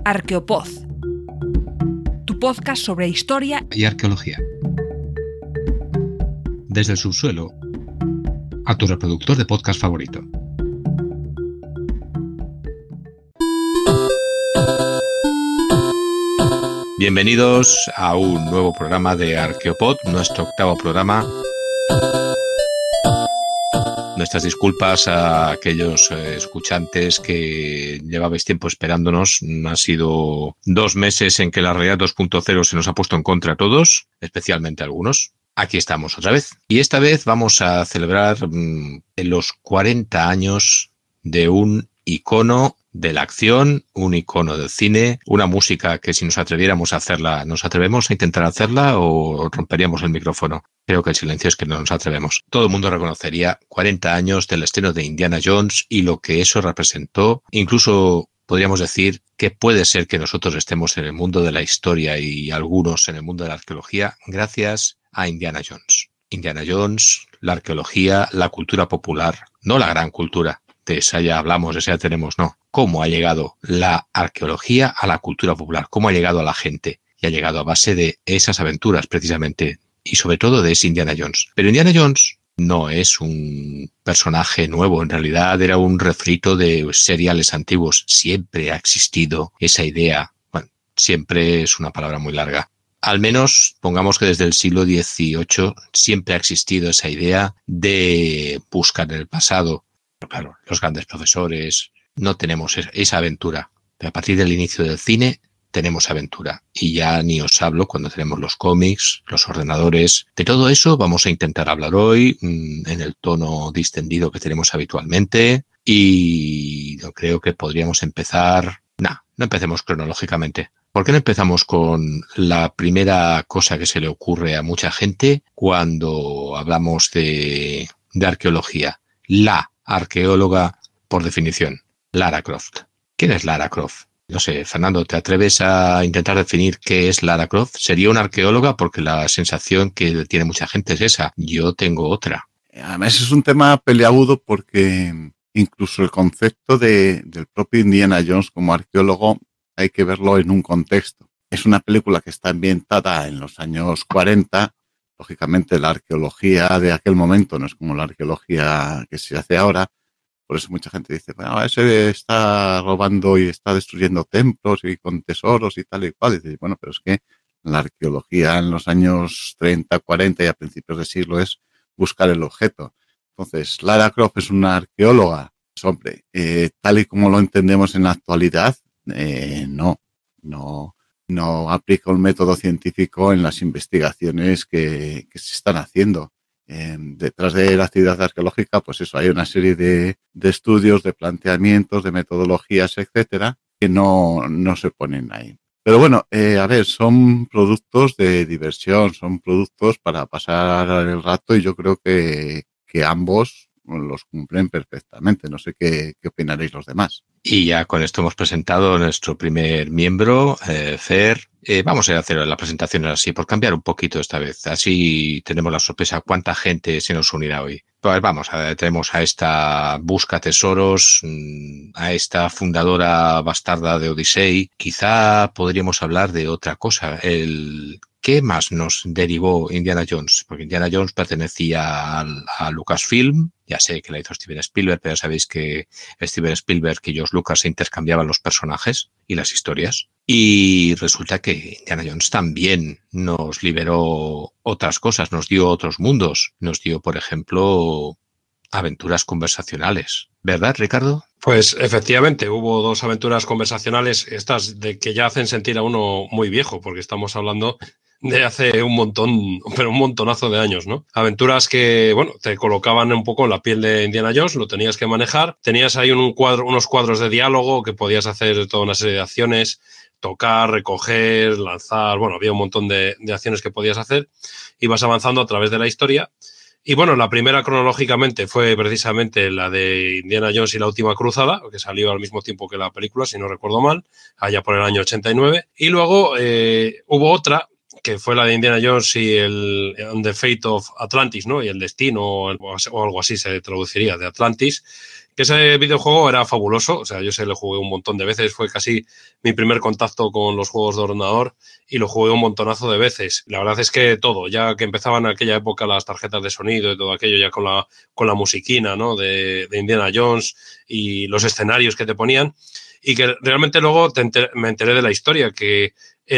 Arqueopod, tu podcast sobre historia y arqueología. Desde el subsuelo a tu reproductor de podcast favorito. Bienvenidos a un nuevo programa de Arqueopod, nuestro octavo programa. Nuestras disculpas a aquellos escuchantes que llevabais tiempo esperándonos. Han sido 2 meses en que la realidad 2.0 se nos ha puesto en contra a todos, especialmente a algunos. Aquí estamos otra vez. Y esta vez vamos a celebrar los 40 años de un icono de la acción, un icono del cine, una música que si nos atreviéramos a hacerla, ¿nos atrevemos a intentar hacerla o romperíamos el micrófono? Creo que el silencio es que no nos atrevemos. Todo el mundo reconocería 40 años del estreno de Indiana Jones y lo que eso representó. Incluso podríamos decir que puede ser que nosotros estemos en el mundo de la historia y algunos en el mundo de la arqueología gracias a Indiana Jones. Indiana Jones, la arqueología, la cultura popular, no la gran cultura. De esa ya hablamos, de esa ya tenemos, no. ¿Cómo ha llegado la arqueología a la cultura popular? ¿Cómo ha llegado a la gente? Y ha llegado a base de esas aventuras, precisamente, y sobre todo de ese Indiana Jones. Pero Indiana Jones no es un personaje nuevo, en realidad era un refrito de seriales antiguos. Siempre ha existido esa idea. Bueno, siempre es una palabra muy larga. Al menos, pongamos que desde el siglo XVIII siempre ha existido esa idea de buscar en el pasado. Pero claro, los grandes profesores no tenemos esa aventura. Pero a partir del inicio del cine tenemos aventura. Y ya ni os hablo cuando tenemos los cómics, los ordenadores. De todo eso vamos a intentar hablar hoy en el tono distendido que tenemos habitualmente. Y yo creo que podríamos empezar... No empecemos cronológicamente. ¿Por qué no empezamos con la primera cosa que se le ocurre a mucha gente cuando hablamos de arqueología? La arqueóloga, por definición, Lara Croft. ¿Quién es Lara Croft? No sé, Fernando, ¿te atreves a intentar definir qué es Lara Croft? ¿Sería una arqueóloga? Porque la sensación que tiene mucha gente es esa. Yo tengo otra. Además es un tema peliagudo porque incluso el concepto del propio Indiana Jones como arqueólogo hay que verlo en un contexto. Es una película que está ambientada en los años 40. Lógicamente la arqueología de aquel momento no es como la arqueología que se hace ahora. Por eso mucha gente dice, bueno, ese está robando y está destruyendo templos y con tesoros y tal y cual. Y dice, bueno, pero es que la arqueología en los años 30, 40 y a principios de siglo es buscar el objeto. Entonces, Lara Croft es una arqueóloga. Pues, hombre, tal y como lo entendemos en la actualidad, no aplica un método científico en las investigaciones que se están haciendo. Detrás de la actividad arqueológica, pues eso, hay una serie de estudios, de planteamientos, de metodologías, etcétera, que no se ponen ahí. Pero bueno, son productos de diversión, son productos para pasar el rato y yo creo que ambos los cumplen perfectamente. No sé qué opinaréis los demás. Y ya con esto hemos presentado a nuestro primer miembro, Fer. Vamos a hacer las presentaciones así, por cambiar un poquito esta vez. Así tenemos la sorpresa cuánta gente se nos unirá hoy. Pues tenemos a esta busca tesoros, a esta fundadora bastarda de Odyssey. Quizá podríamos hablar de otra cosa, ¿qué más nos derivó Indiana Jones? Porque Indiana Jones pertenecía a Lucasfilm. Ya sé que la hizo Steven Spielberg, pero ya sabéis que Steven Spielberg y George Lucas se intercambiaban los personajes y las historias. Y resulta que Indiana Jones también nos liberó otras cosas, nos dio otros mundos. Nos dio, por ejemplo, aventuras conversacionales. ¿Verdad, Ricardo? Pues efectivamente, hubo 2 aventuras conversacionales, estas de que ya hacen sentir a uno muy viejo, porque estamos hablando de hace un montón, pero un montonazo de años, ¿no? Aventuras que, bueno, te colocaban un poco en la piel de Indiana Jones, lo tenías que manejar, tenías ahí unos cuadros de diálogo que podías hacer toda una serie de acciones, tocar, recoger, lanzar, bueno, había un montón de acciones que podías hacer, ibas avanzando a través de la historia. Y bueno, la primera cronológicamente fue precisamente la de Indiana Jones y la última cruzada, que salió al mismo tiempo que la película, si no recuerdo mal, allá por el año 89. Y luego hubo otra, que fue la de Indiana Jones y el On the Fate of Atlantis, ¿no? Y el destino, o algo así se traduciría, de Atlantis, que ese videojuego era fabuloso. O sea, yo se lo jugué un montón de veces. Fue casi mi primer contacto con los juegos de ordenador y lo jugué un montonazo de veces. La verdad es que todo, ya que empezaban en aquella época las tarjetas de sonido y todo aquello, ya con la musiquina, ¿no? de Indiana Jones y los escenarios que te ponían. Y que realmente luego me enteré de la historia, que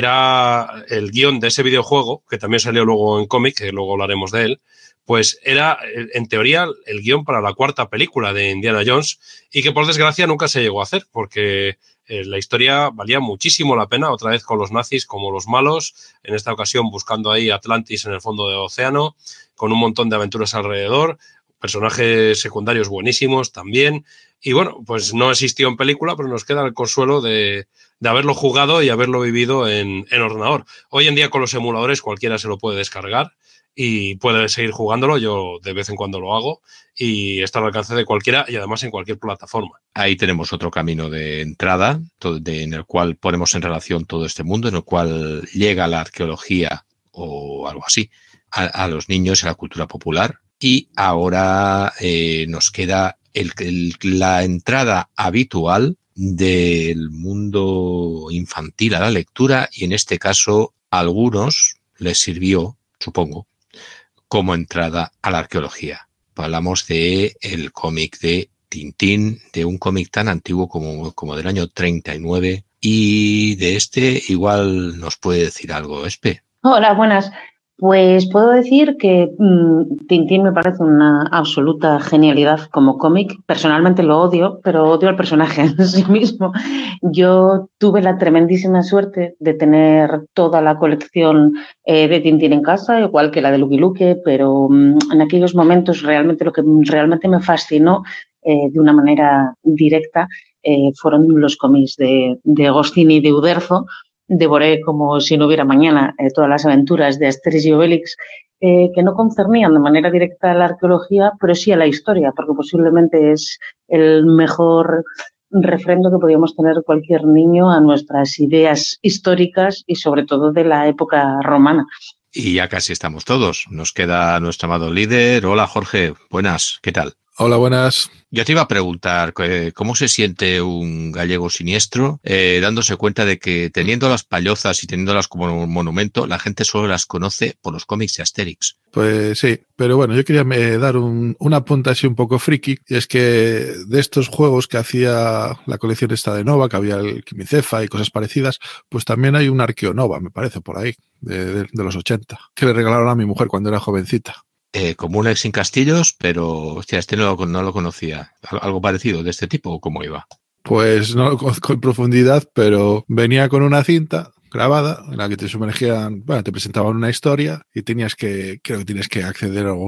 era el guión de ese videojuego, que también salió luego en cómic, que luego hablaremos de él, pues era, en teoría, el guión para la 4ª película de Indiana Jones y que, por desgracia, nunca se llegó a hacer, porque la historia valía muchísimo la pena, otra vez con los nazis como los malos, en esta ocasión buscando ahí Atlantis en el fondo del océano, con un montón de aventuras alrededor, personajes secundarios buenísimos también. Y bueno, pues no existió en película, pero nos queda el consuelo de haberlo jugado y haberlo vivido en ordenador. Hoy en día con los emuladores cualquiera se lo puede descargar y puede seguir jugándolo. Yo de vez en cuando lo hago y está al alcance de cualquiera y además en cualquier plataforma. Ahí tenemos otro camino de entrada en el cual ponemos en relación todo este mundo, en el cual llega la arqueología o algo así a los niños y a la cultura popular. Y ahora nos queda la entrada habitual del mundo infantil a la lectura y en este caso a algunos les sirvió, supongo, como entrada a la arqueología. Hablamos de el cómic de Tintín, de un cómic tan antiguo como del año 39 y de este igual nos puede decir algo, Espe. Hola, buenas. Pues puedo decir que Tintín me parece una absoluta genialidad como cómic. Personalmente lo odio, pero odio al personaje en sí mismo. Yo tuve la tremendísima suerte de tener toda la colección de Tintín en casa, igual que la de Lucky Luke, pero en aquellos momentos realmente lo que realmente me fascinó de una manera directa fueron los cómics de Agostini y de Uderzo. Devoré como si no hubiera mañana todas las aventuras de Asterix y Obelix que no concernían de manera directa a la arqueología, pero sí a la historia, porque posiblemente es el mejor refrendo que podíamos tener cualquier niño a nuestras ideas históricas y sobre todo de la época romana. Y ya casi estamos todos. Nos queda nuestro amado líder. Hola Jorge, buenas, ¿qué tal? Hola, buenas. Yo te iba a preguntar cómo se siente un gallego siniestro dándose cuenta de que teniendo las pallozas y teniéndolas como un monumento, la gente solo las conoce por los cómics de Asterix. Pues sí, pero bueno, yo quería dar un apunte así un poco friki, y es que de estos juegos que hacía la colección esta de Nova, que había el Quimicefa y cosas parecidas, pues también hay un Arqueonova, me parece, por ahí, de los 80, que le regalaron a mi mujer cuando era jovencita. Como un ex sin castillos, pero hostia, este no lo conocía. ¿Algo parecido de este tipo o cómo iba? Pues no lo conozco en profundidad, pero venía con una cinta grabada en la que te sumergían, bueno, te presentaban una historia y creo que tienes que acceder a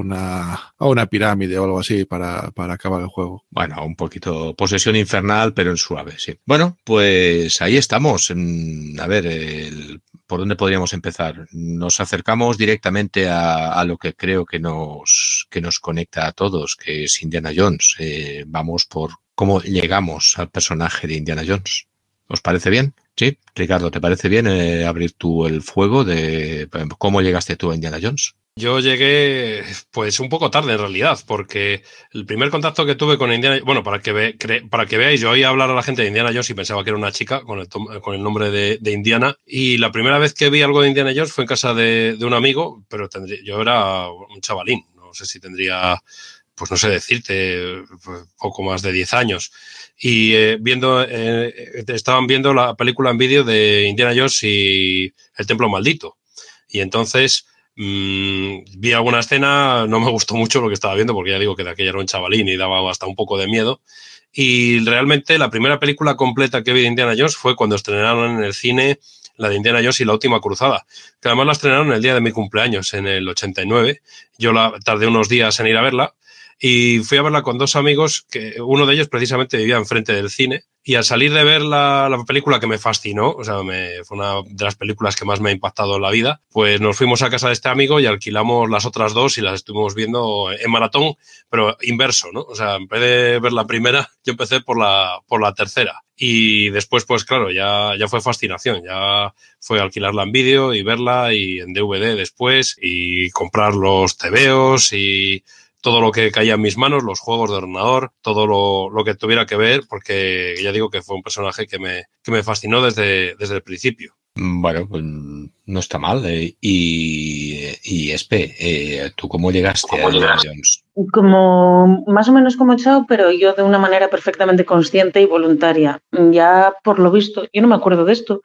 una pirámide o algo así para acabar el juego. Bueno, un poquito posesión infernal, pero en suave, sí. Bueno, pues ahí estamos. A ver, ¿por dónde podríamos empezar? Nos acercamos directamente a lo que creo que nos conecta a todos, que es Indiana Jones. Vamos por cómo llegamos al personaje de Indiana Jones. ¿Os parece bien? Sí, Ricardo, ¿te parece bien abrir tú el fuego de cómo llegaste tú a Indiana Jones? Yo llegué pues un poco tarde en realidad, porque el primer contacto que tuve con Indiana, bueno, para que veáis, yo oía hablar a la gente de Indiana Jones y pensaba que era una chica con el nombre de Indiana, y la primera vez que vi algo de Indiana Jones fue en casa de un amigo, pero yo era un chavalín, no sé si tendría, pues no sé decirte, poco más de 10 años. Y estaban viendo la película en vídeo de Indiana Jones y el Templo Maldito. Y entonces vi alguna escena, no me gustó mucho lo que estaba viendo, porque ya digo que de aquella era un chavalín y daba hasta un poco de miedo. Y realmente la primera película completa que vi de Indiana Jones fue cuando estrenaron en el cine la de Indiana Jones y la Última Cruzada, que además la estrenaron el día de mi cumpleaños, en el 89. Yo tardé unos días en ir a verla. Y fui a verla con dos amigos, que uno de ellos precisamente vivía enfrente del cine, y al salir de ver la película, que me fascinó, o sea, fue una de las películas que más me ha impactado en la vida, pues nos fuimos a casa de este amigo y alquilamos las otras dos y las estuvimos viendo en maratón, pero inverso, ¿no? O sea, en vez de ver la primera, yo empecé por la tercera. Y después, pues claro, ya fue fascinación, ya fue alquilarla en vídeo y verla y en DVD después y comprar los tebeos y todo lo que caía en mis manos, los juegos de ordenador, todo lo que tuviera que ver, porque ya digo que fue un personaje que me fascinó desde el principio. Bueno, pues no está mal. Y Espe, ¿tú cómo llegaste a Indiana Jones? Como más o menos como Chao, pero yo de una manera perfectamente consciente y voluntaria. Ya por lo visto, yo no me acuerdo de esto,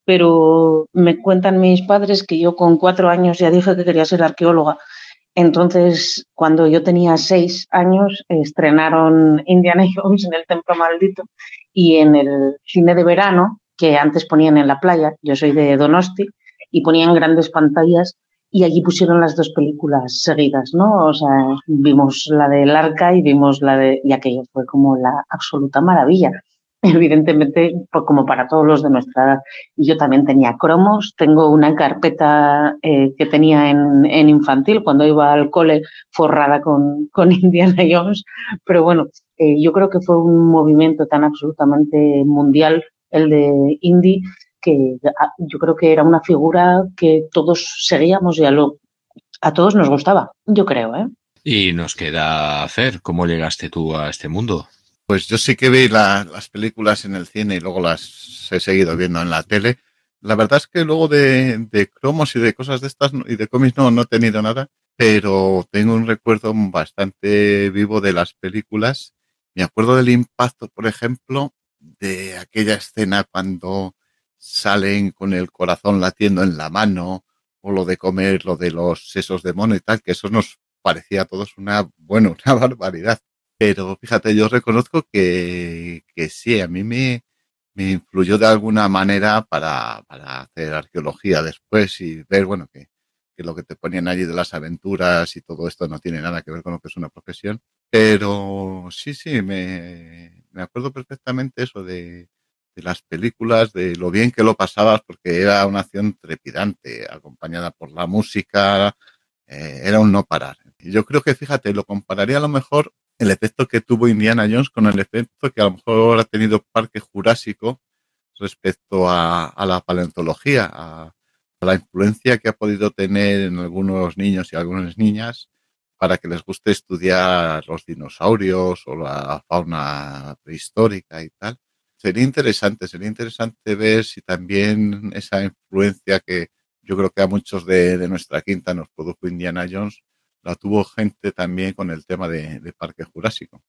pero me cuentan mis padres que yo con 4 años ya dije que quería ser arqueóloga. Entonces, cuando yo tenía 6 años, estrenaron Indiana Jones en el Templo Maldito y en el cine de verano, que antes ponían en la playa, yo soy de Donosti, y ponían grandes pantallas y allí pusieron las 2 películas seguidas, ¿no? O sea, vimos la del Arca y vimos la de... y aquello fue como la absoluta maravilla. Evidentemente, pues como para todos los de nuestra edad. Y yo también tenía cromos, tengo una carpeta que tenía en infantil cuando iba al cole forrada con Indiana Jones, pero bueno, yo creo que fue un movimiento tan absolutamente mundial el de Indy, que yo creo que era una figura que todos seguíamos y a todos nos gustaba, yo creo, ¿eh? Y nos queda hacer, ¿cómo llegaste tú a este mundo? Pues yo sí que vi las películas en el cine y luego las he seguido viendo en la tele. La verdad es que luego de cromos y de cosas de estas y de cómics no he tenido nada, pero tengo un recuerdo bastante vivo de las películas. Me acuerdo del impacto, por ejemplo, de aquella escena cuando salen con el corazón latiendo en la mano, o lo de comer, lo de los sesos de mono y tal, que eso nos parecía a todos una barbaridad. Pero fíjate, yo reconozco que sí, a mí me influyó de alguna manera para hacer arqueología después y ver, bueno, que lo que te ponían allí de las aventuras y todo esto no tiene nada que ver con lo que es una profesión. Pero sí, me acuerdo perfectamente eso de las películas, de lo bien que lo pasabas, porque era una acción trepidante, acompañada por la música, era un no parar. Y yo creo que, fíjate, lo compararía a lo mejor el efecto que tuvo Indiana Jones con el efecto que a lo mejor ha tenido Parque Jurásico respecto a la paleontología, a la influencia que ha podido tener en algunos niños y algunas niñas para que les guste estudiar los dinosaurios o la fauna prehistórica y tal. Sería interesante ver si también esa influencia que yo creo que a muchos de nuestra quinta nos produjo Indiana Jones, la tuvo gente también con el tema de Parque Jurásico.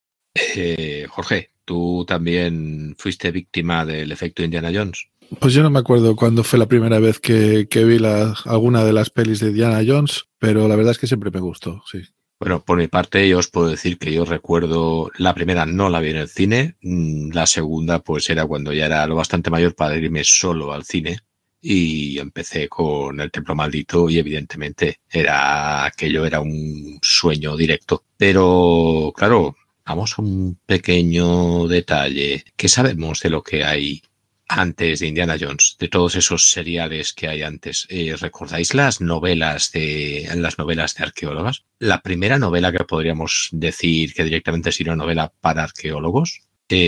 Jorge, ¿tú también fuiste víctima del efecto Indiana Jones? Pues yo no me acuerdo cuándo fue la primera vez que vi alguna de las pelis de Indiana Jones, pero la verdad es que siempre me gustó, sí. Bueno, por mi parte yo os puedo decir que yo recuerdo la primera no la vi en el cine, la segunda pues era cuando ya era lo bastante mayor para irme solo al cine y empecé con El Templo Maldito y evidentemente aquello era un sueño directo. Pero claro, vamos a un pequeño detalle. ¿Qué sabemos de lo que hay antes de Indiana Jones, de todos esos seriales que hay antes? ¿Recordáis las novelas de arqueólogas? La primera novela que podríamos decir que directamente es una novela para arqueólogos.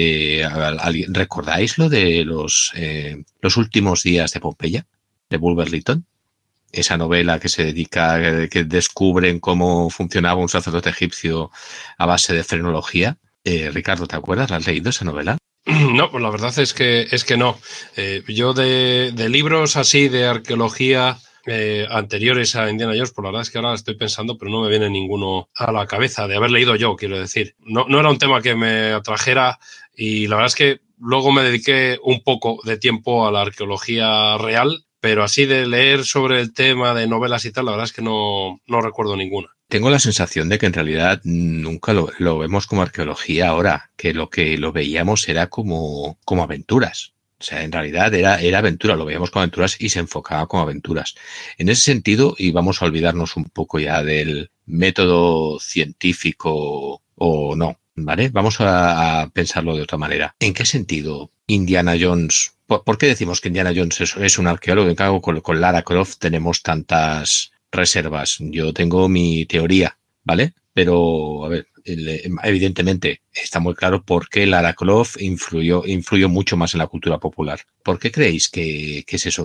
¿Recordáis lo de los últimos días de Pompeya, de Bulwer Lytton? Esa novela que se dedica, que descubren cómo funcionaba un sacerdote egipcio a base de frenología. Ricardo, ¿te acuerdas? ¿La has leído esa novela? No, pues la verdad es que no. Yo de libros así de arqueología anteriores a Indiana Jones, pues la verdad es que ahora estoy pensando, pero no me viene ninguno a la cabeza, de haber leído yo, quiero decir. No era un tema que me atrajera y la verdad es que luego me dediqué un poco de tiempo a la arqueología real, pero así de leer sobre el tema de novelas y tal, la verdad es que no recuerdo ninguna. Tengo la sensación de que en realidad nunca lo vemos como arqueología ahora, que lo veíamos era como aventuras. O sea, en realidad era aventura, lo veíamos como aventuras y se enfocaba como aventuras. En ese sentido, y vamos a olvidarnos un poco ya del método científico o no, ¿vale? Vamos a pensarlo de otra manera. ¿En qué sentido Indiana Jones? ¿Por qué decimos que Indiana Jones es un arqueólogo? En cambio, con Lara Croft tenemos tantas reservas. Yo tengo mi teoría, ¿vale? Pero, a ver, evidentemente está muy claro por qué Lara Croft influyó mucho más en la cultura popular. ¿Por qué creéis que es eso?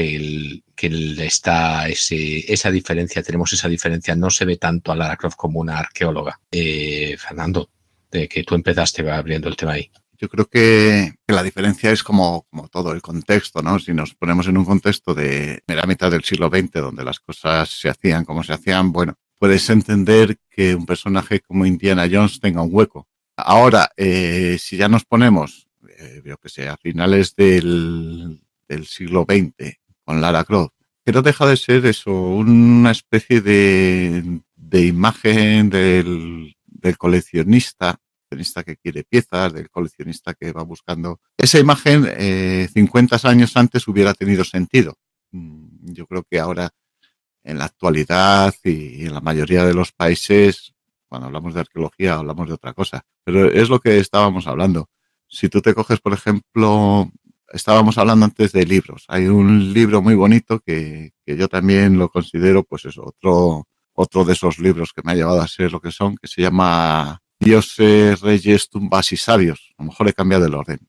Esa diferencia, tenemos esa diferencia, no se ve tanto a Lara Croft como una arqueóloga. Fernando, de que tú empezaste abriendo el tema ahí. Yo creo que la diferencia es como todo el contexto, ¿no? Si nos ponemos en un contexto de primera mitad del siglo XX, donde las cosas se hacían como se hacían, bueno, puedes entender que un personaje como Indiana Jones tenga un hueco. Ahora, si ya nos ponemos, yo que sé, a finales del siglo XX, con Lara Croft, que no deja de ser eso, una especie de imagen del coleccionista que quiere piezas, del coleccionista que va buscando. Esa imagen 50 años antes hubiera tenido sentido. Yo creo que ahora, en la actualidad y en la mayoría de los países, cuando hablamos de arqueología, hablamos de otra cosa. Pero es lo que estábamos hablando. Si tú te coges, por ejemplo, estábamos hablando antes de libros. Hay un libro muy bonito que yo también lo considero, pues eso, otro de esos libros que me ha llevado a ser lo que son, que se llama Dioses, Reyes, Tumbas y Sabios. A lo mejor he cambiado el orden.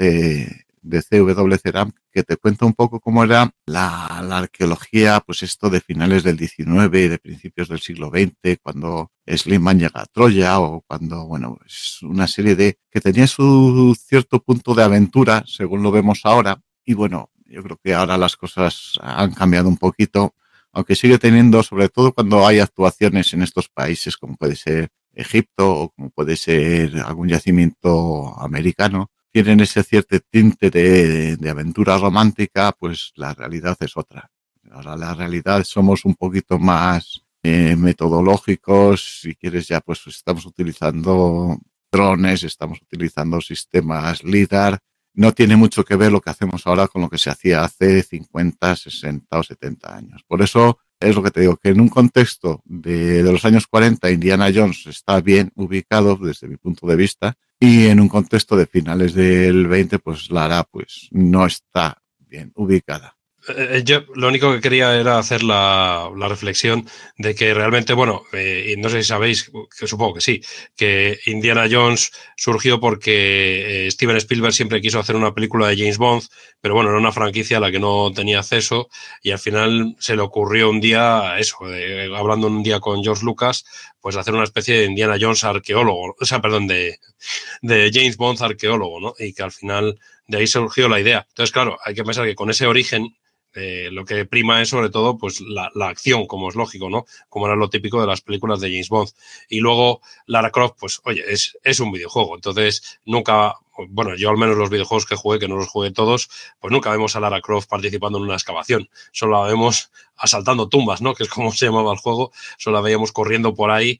De C.W. Ceram, que te cuenta un poco cómo era la arqueología, pues esto de finales del XIX y de principios del siglo XX, cuando Schliemann llega a Troya, o cuando, bueno, es una serie que tenía su cierto punto de aventura, según lo vemos ahora. Y bueno, yo creo que ahora las cosas han cambiado un poquito, aunque sigue teniendo, sobre todo cuando hay actuaciones en estos países, como puede ser Egipto o como puede ser algún yacimiento americano, tienen ese cierto tinte de aventura romántica, pues la realidad es otra. Ahora la realidad somos un poquito más metodológicos, si quieres ya pues estamos utilizando drones, estamos utilizando sistemas LIDAR. No tiene mucho que ver lo que hacemos ahora con lo que se hacía hace 50, 60 o 70 años. Por eso es lo que te digo, que en un contexto de los años 40 Indiana Jones está bien ubicado desde mi punto de vista, y en un contexto de finales del 20 pues Lara pues no está bien ubicada. Yo lo único que quería era hacer la reflexión de que realmente, bueno, y no sé si sabéis, que supongo que sí, que Indiana Jones surgió porque Steven Spielberg siempre quiso hacer una película de James Bond, pero bueno, era una franquicia a la que no tenía acceso, y al final se le ocurrió un día eso, hablando un día con George Lucas, pues hacer una especie de Indiana Jones arqueólogo, o sea, perdón, de James Bond arqueólogo, ¿no? Y que al final de ahí surgió la idea. Entonces, claro, hay que pensar que con ese origen lo que prima es sobre todo pues la acción, como es lógico, ¿no? Como era lo típico de las películas de James Bond. Y luego Lara Croft, pues oye, es un videojuego. Entonces nunca, bueno, yo al menos los videojuegos que jugué, que no los jugué todos, pues nunca vemos a Lara Croft participando en una excavación. Solo la vemos asaltando tumbas, ¿no? Que es como se llamaba el juego. Solo la veíamos corriendo por ahí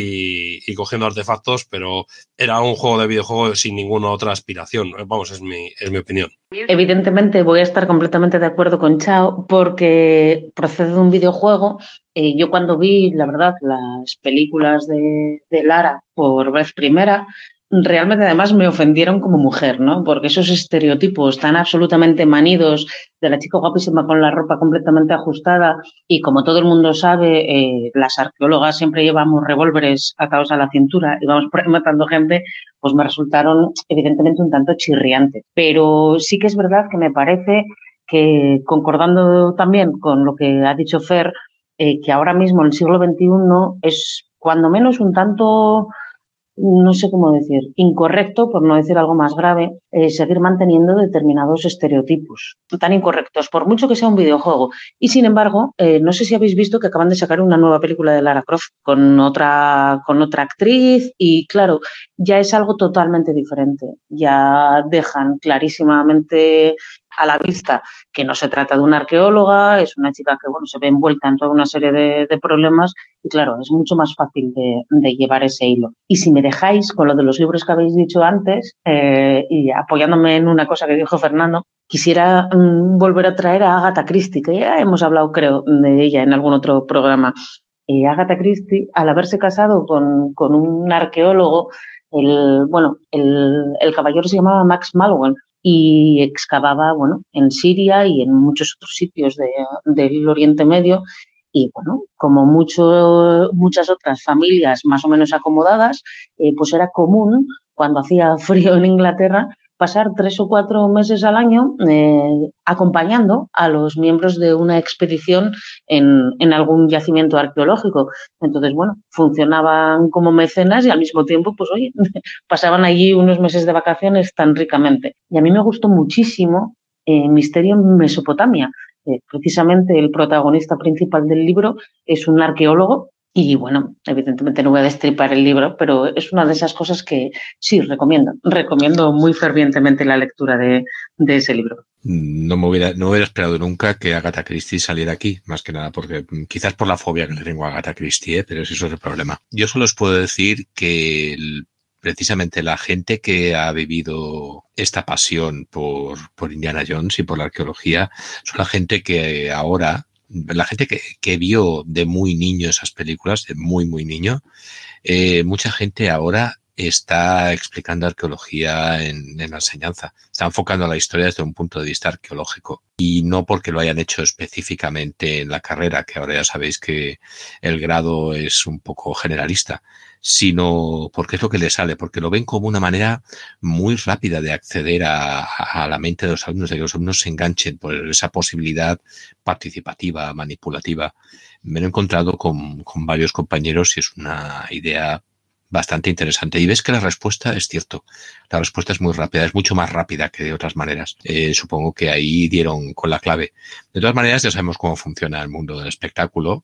y cogiendo artefactos, pero era un juego de videojuego sin ninguna otra aspiración. Vamos, es mi opinión. Evidentemente voy a estar completamente de acuerdo con Chao porque procede de un videojuego. Yo cuando vi, la verdad, las películas de Lara por vez primera, realmente además me ofendieron como mujer, ¿no? Porque esos estereotipos tan absolutamente manidos de la chica guapísima con la ropa completamente ajustada, y como todo el mundo sabe, las arqueólogas siempre llevamos revólveres atados a la cintura y vamos por ahí matando gente, pues me resultaron evidentemente un tanto chirriantes. Pero sí que es verdad que me parece que, concordando también con lo que ha dicho Fer, que ahora mismo en el siglo XXI es cuando menos un tanto, no sé cómo decir, incorrecto, por no decir algo más grave, seguir manteniendo determinados estereotipos tan incorrectos, por mucho que sea un videojuego. Y sin embargo, no sé si habéis visto que acaban de sacar una nueva película de Lara Croft con otra actriz, y claro, ya es algo totalmente diferente. Ya dejan clarísimamente a la vista que no se trata de una arqueóloga, es una chica que, bueno, se ve envuelta en toda una serie de problemas, y claro, es mucho más fácil de llevar ese hilo. Y si me dejáis con lo de los libros que habéis dicho antes, y apoyándome en una cosa que dijo Fernando, quisiera volver a traer a Agatha Christie, que ya hemos hablado, creo, de ella en algún otro programa. Agatha Christie, al haberse casado con un arqueólogo, el caballero se llamaba Max Mallowan, y excavaba, bueno, en Siria y en muchos otros sitios del Oriente Medio, Y bueno, como muchas otras familias más o menos acomodadas, pues era común, cuando hacía frío en Inglaterra, pasar 3 o 4 meses al año acompañando a los miembros de una expedición en algún yacimiento arqueológico. Entonces, bueno, funcionaban como mecenas y al mismo tiempo, pues oye, pasaban allí unos meses de vacaciones tan ricamente. Y a mí me gustó muchísimo Misterio en Mesopotamia. Precisamente el protagonista principal del libro es un arqueólogo y, bueno, evidentemente no voy a destripar el libro, pero es una de esas cosas que sí recomiendo. Recomiendo muy fervientemente la lectura de ese libro. No hubiera esperado nunca que Agatha Christie saliera aquí, más que nada porque quizás por la fobia que le tengo a Agatha Christie, pero eso es el problema. Yo solo os puedo decir que precisamente la gente que ha vivido esta pasión por Indiana Jones y por la arqueología son la gente que ahora, la gente que vio de muy niño esas películas, de muy, muy niño, mucha gente ahora está explicando arqueología en la enseñanza. Está enfocando la historia desde un punto de vista arqueológico y no porque lo hayan hecho específicamente en la carrera, que ahora ya sabéis que el grado es un poco generalista, sino porque es lo que les sale, porque lo ven como una manera muy rápida de acceder a la mente de los alumnos, de que los alumnos se enganchen por esa posibilidad participativa, manipulativa. Me lo he encontrado con varios compañeros y es una idea bastante interesante. Y ves que la respuesta es cierto. La respuesta es muy rápida, es mucho más rápida que de otras maneras. Supongo que ahí dieron con la clave. De todas maneras, ya sabemos cómo funciona el mundo del espectáculo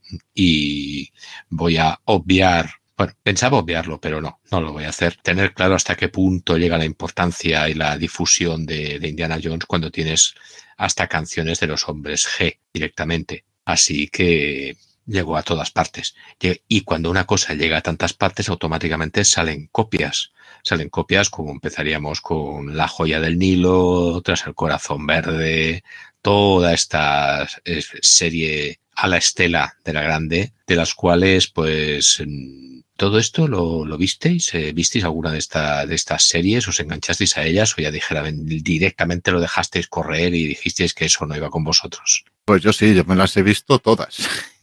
y voy a obviar. Bueno, pensaba obviarlo, pero no lo voy a hacer. Tener claro hasta qué punto llega la importancia y la difusión de Indiana Jones cuando tienes hasta canciones de los hombres G directamente. Así que llegó a todas partes. Y cuando una cosa llega a tantas partes, automáticamente salen copias. Salen copias como empezaríamos con La joya del Nilo, tras El corazón verde, toda esta serie a la estela de la grande, de las cuales, pues, todo esto lo visteis. ¿Visteis alguna de estas series? ¿Os enganchasteis a ellas o ya directamente lo dejasteis correr y dijisteis que eso no iba con vosotros? Pues yo sí, yo me las he visto todas.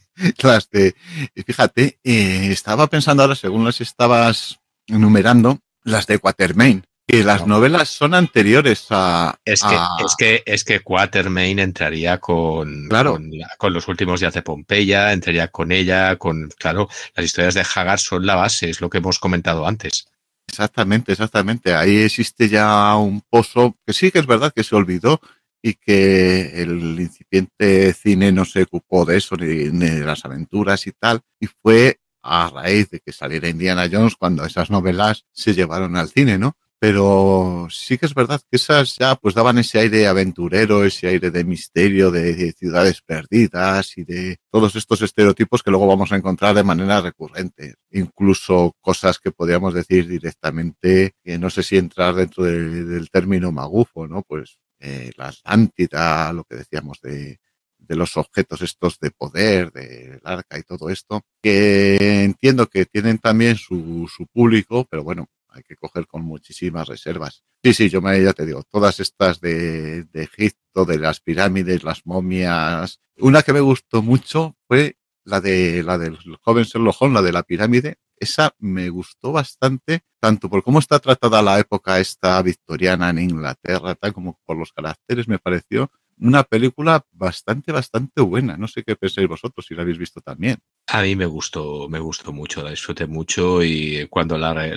Fíjate, estaba pensando ahora, según las estabas enumerando, las de Quatermain, que las novelas son anteriores a... Es que Quatermain entraría con los últimos días de Pompeya, entraría con ella, claro, las historias de Haggard son la base, es lo que hemos comentado antes. Exactamente. Ahí existe ya un pozo que sí que es verdad que se olvidó, y que el incipiente cine no se ocupó de eso, ni de las aventuras y tal, y fue a raíz de que saliera Indiana Jones cuando esas novelas se llevaron al cine, ¿no? Pero sí que es verdad que esas ya pues daban ese aire aventurero, ese aire de misterio, de ciudades perdidas y de todos estos estereotipos que luego vamos a encontrar de manera recurrente. Incluso cosas que podríamos decir directamente, que no sé si entrar dentro del término magufo, ¿no? Pues la Atlántida, lo que decíamos de los objetos estos de poder, del arca y todo esto, que entiendo que tienen también su público, pero bueno, hay que coger con muchísimas reservas. Sí, ya te digo, todas estas de Egipto, de las pirámides, las momias. Una que me gustó mucho fue la del joven Sherlock Holmes, la de la pirámide. Esa me gustó bastante, tanto por cómo está tratada la época esta victoriana en Inglaterra, tal como por los caracteres. Me pareció una película bastante buena. No sé qué pensáis vosotros, si la habéis visto también. A mí me gustó mucho, la disfruté mucho y cuando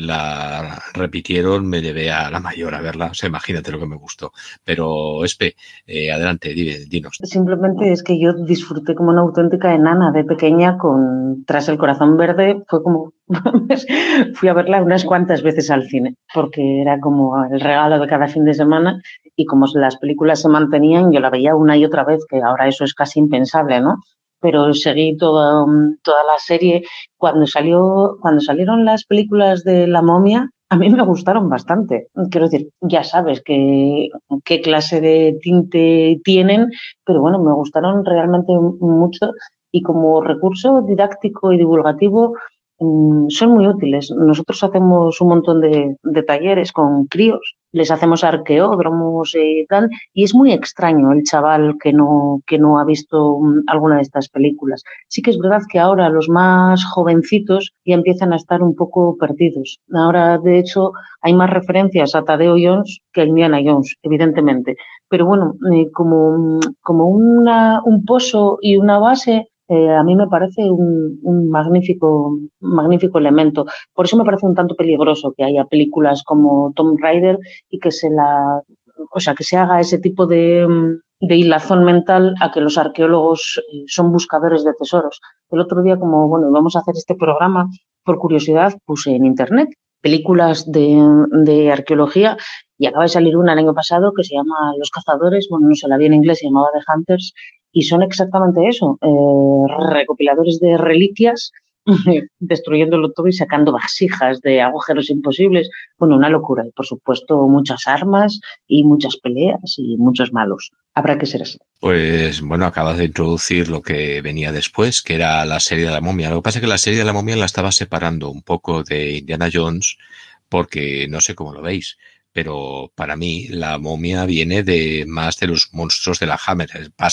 la repitieron me llevé a la mayor a verla. O sea, imagínate lo que me gustó. Pero, adelante, dinos. Simplemente es que yo disfruté como una auténtica enana de pequeña tras El corazón verde. Fue como... Fui a verla unas cuantas veces al cine, porque era como el regalo de cada fin de semana y como las películas se mantenían, yo la veía una y otra vez, que ahora eso es casi impensable, ¿no? Pero seguí toda la serie. Cuando salieron las películas de La momia, a mí me gustaron bastante. Quiero decir, ya sabes qué clase de tinte tienen, pero bueno, me gustaron realmente mucho y como recurso didáctico y divulgativo son muy útiles. Nosotros hacemos un montón de talleres con críos les hacemos arqueódromos y tal, y es muy extraño el chaval que no ha visto alguna de estas películas. Sí que es verdad que ahora los más jovencitos ya empiezan a estar un poco perdidos. Ahora, de hecho, hay más referencias a Tadeo Jones que a Indiana Jones, evidentemente. Pero bueno, como un pozo y una base, a mí me parece un magnífico elemento. Por eso me parece un tanto peligroso que haya películas como Tomb Raider y que se haga ese tipo de hilazón mental a que los arqueólogos son buscadores de tesoros. El otro día, como vamos a hacer este programa, por curiosidad puse en internet películas de arqueología y acaba de salir una el año pasado que se llama Los Cazadores, no se la vi en inglés, se llamaba The Hunters, y son exactamente eso, recopiladores de reliquias, destruyéndolo todo y sacando vasijas de agujeros imposibles. Una locura. Y, por supuesto, muchas armas y muchas peleas y muchos malos. Habrá que ser así. Pues, acabas de introducir lo que venía después, que era la serie de la momia. Lo que pasa es que la serie de la momia la estaba separando un poco de Indiana Jones, porque no sé cómo lo veis, pero para mí la momia viene más de los monstruos de la Hammer.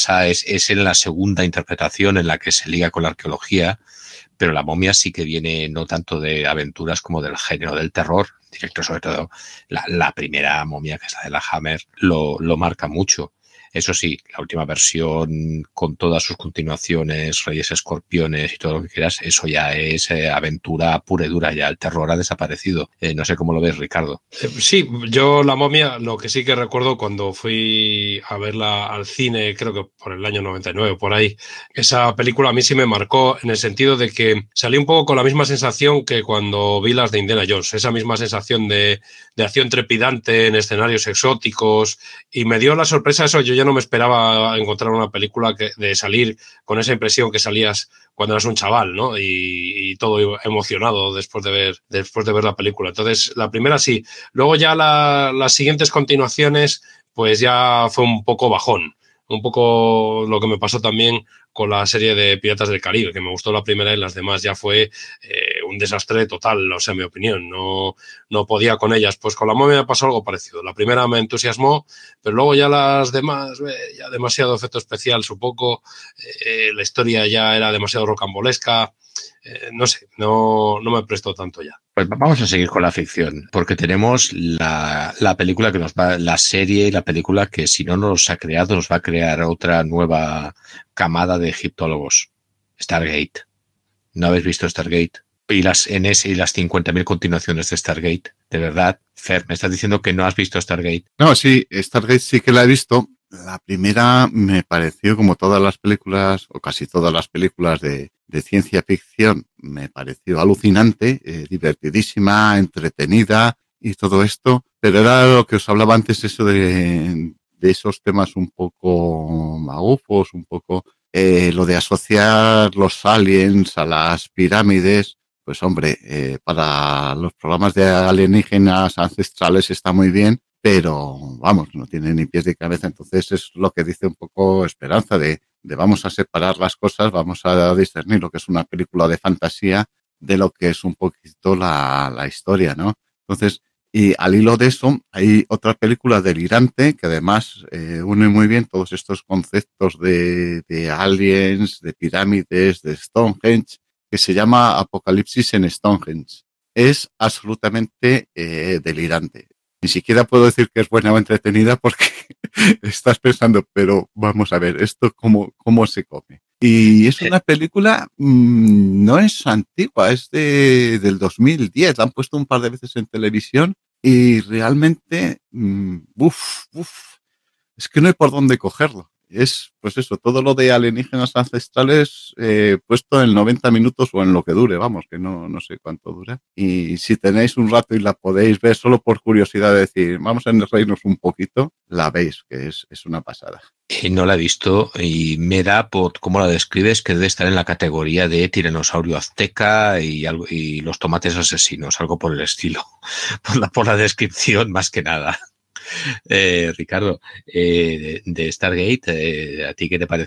Es en la segunda interpretación en la que se liga con la arqueología, pero la momia sí que viene no tanto de aventuras como del género del terror, directo sobre todo. La primera momia, que es la de la Hammer, lo marca mucho. Eso sí, la última versión con todas sus continuaciones, Reyes Escorpiones y todo lo que quieras, eso ya es aventura pura y dura, ya el terror ha desaparecido. No sé cómo lo ves, Ricardo. Sí, yo la momia, lo que sí que recuerdo cuando fui a verla al cine, creo que por el año 99, por ahí, esa película a mí sí me marcó en el sentido de que salí un poco con la misma sensación que cuando vi las de Indiana Jones, esa misma sensación de acción trepidante en escenarios exóticos, y me dio la sorpresa eso. Yo ya no me esperaba encontrar una película de salir con esa impresión que salías cuando eras un chaval, ¿no? Y todo emocionado después de ver la película. Entonces, la primera sí. Luego ya las siguientes continuaciones, pues ya fue un poco bajón. Un poco lo que me pasó también con la serie de Piratas del Caribe, que me gustó la primera y las demás ya fue un desastre total, o sea, en mi opinión. No podía con ellas. Pues con la momia me pasó algo parecido. La primera me entusiasmó, pero luego ya las demás, ya demasiado efecto especial, supongo. La historia ya era demasiado rocambolesca. No sé, no me prestó tanto ya. Pues vamos a seguir con la ficción, porque tenemos la película que nos va, la serie y la película que si no nos ha creado, nos va a crear otra nueva camada de egiptólogos. Stargate. ¿No habéis visto Stargate? Y las 50.000 continuaciones de Stargate. De verdad, Fer, me estás diciendo que no has visto Stargate. No, sí, Stargate sí que la he visto. La primera me pareció, como todas las películas, o casi todas las películas de ciencia ficción, me pareció alucinante, divertidísima, entretenida y todo esto. Pero era lo que os hablaba antes, eso de esos temas un poco magufos, un poco lo de asociar los aliens a las pirámides. Pues hombre, para los programas de alienígenas ancestrales está muy bien, pero vamos, no tiene ni pies ni cabeza. Entonces es lo que dice un poco Esperanza de vamos a separar las cosas, vamos a discernir lo que es una película de fantasía de lo que es un poquito la historia, ¿no? Entonces, y al hilo de eso, hay otra película delirante que además une muy bien todos estos conceptos de aliens, de pirámides, de Stonehenge, que se llama Apocalipsis en Stonehenge. Es absolutamente delirante. Ni siquiera puedo decir que es buena o entretenida porque estás pensando, pero vamos a ver, ¿esto cómo se come? Y es una película, no es antigua, es del 2010, la han puesto un par de veces en televisión y realmente, es que no hay por dónde cogerlo. Es, pues eso, todo lo de alienígenas ancestrales puesto en 90 minutos o en lo que dure, vamos, que no sé cuánto dura. Y si tenéis un rato y la podéis ver solo por curiosidad de decir, vamos a reírnos un poquito, la veis, que es una pasada. No la he visto y me da por cómo la describes que debe estar en la categoría de tiranosaurio azteca y los tomates asesinos, algo por el estilo, por la descripción más que nada. Ricardo, de Stargate, ¿a ti qué te pareció?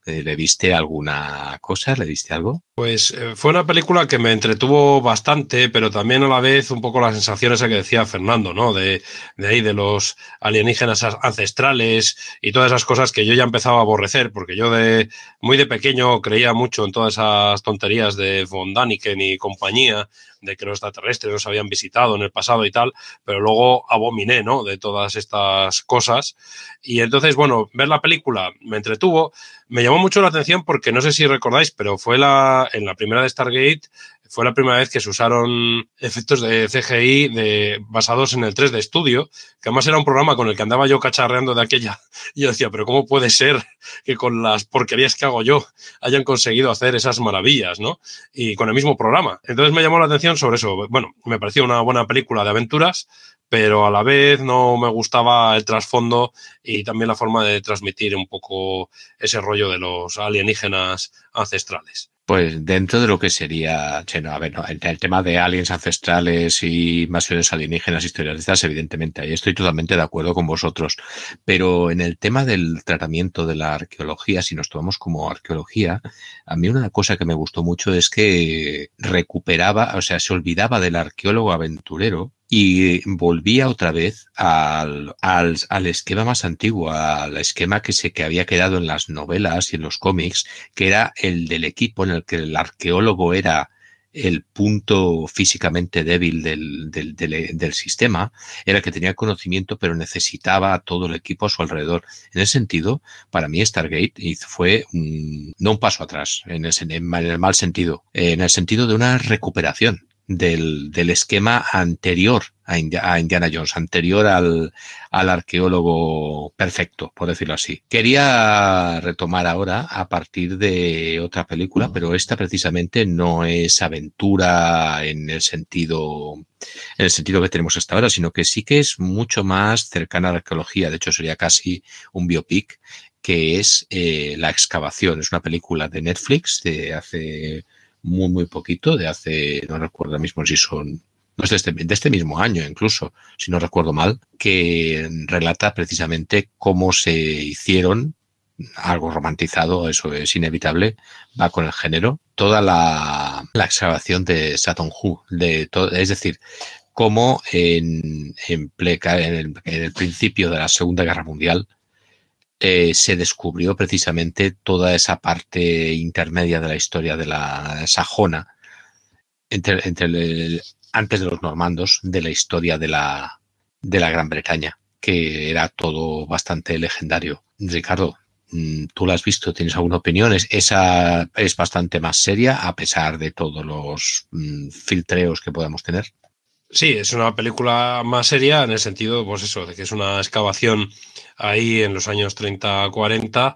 ¿Le viste alguna cosa? ¿Le viste algo? Pues fue una película que me entretuvo bastante, pero también a la vez un poco las sensaciones que decía Fernando, ¿no? De ahí, de los alienígenas ancestrales y todas esas cosas que yo ya empezaba a aborrecer, porque yo muy de pequeño creía mucho en todas esas tonterías de von Däniken y compañía, de que los extraterrestres nos habían visitado en el pasado y tal, pero luego abominé, ¿no? De todas estas cosas. Y entonces, bueno, ver la película me entretuvo. Me llamó mucho la atención porque no sé si recordáis, pero fue en la primera de Stargate, fue la primera vez que se usaron efectos de CGI basados en el 3D Studio, que además era un programa con el que andaba yo cacharreando de aquella. Y yo decía, pero ¿cómo puede ser que con las porquerías que hago yo hayan conseguido hacer esas maravillas, ¿no? Y con el mismo programa. Entonces me llamó la atención sobre eso. Bueno, me pareció una buena película de aventuras, pero a la vez no me gustaba el trasfondo y también la forma de transmitir un poco ese rollo de los alienígenas ancestrales. Pues dentro de lo que sería, a ver, no, el tema de aliens ancestrales y invasiones alienígenas, historias de estas, evidentemente, ahí estoy totalmente de acuerdo con vosotros. Pero en el tema del tratamiento de la arqueología, si nos tomamos como arqueología, a mí una cosa que me gustó mucho es que recuperaba, o sea, se olvidaba del arqueólogo aventurero y volvía otra vez al esquema más antiguo, al esquema que había quedado en las novelas y en los cómics, que era el del equipo en el que el arqueólogo era el punto físicamente débil del sistema, era el que tenía conocimiento pero necesitaba a todo el equipo a su alrededor. En ese sentido, para mí Stargate fue no un paso atrás, en el mal sentido, en el sentido de una recuperación del esquema anterior a Indiana Jones, anterior al arqueólogo perfecto, por decirlo así. Quería retomar ahora a partir de otra película, pero esta precisamente no es aventura en el sentido que tenemos hasta ahora, sino que sí que es mucho más cercana a la arqueología. De hecho, sería casi un biopic, que es La excavación. Es una película de Netflix de hace muy, muy poquito, no recuerdo mismo si son, no es de este mismo año incluso, si no recuerdo mal, que relata precisamente cómo se hicieron, algo romantizado, eso es inevitable, va con el género, toda la excavación de Sutton Hoo, es decir, cómo en el principio de la Segunda Guerra Mundial se descubrió precisamente toda esa parte intermedia de la historia de la sajona antes de los normandos, de la historia de la Gran Bretaña, que era todo bastante legendario. Ricardo, ¿tú la has visto? ¿Tienes alguna opinión? Esa es bastante más seria a pesar de todos los filtreos que podamos tener. Sí, es una película más seria en el sentido, pues eso, de que es una excavación ahí en los años 30-40,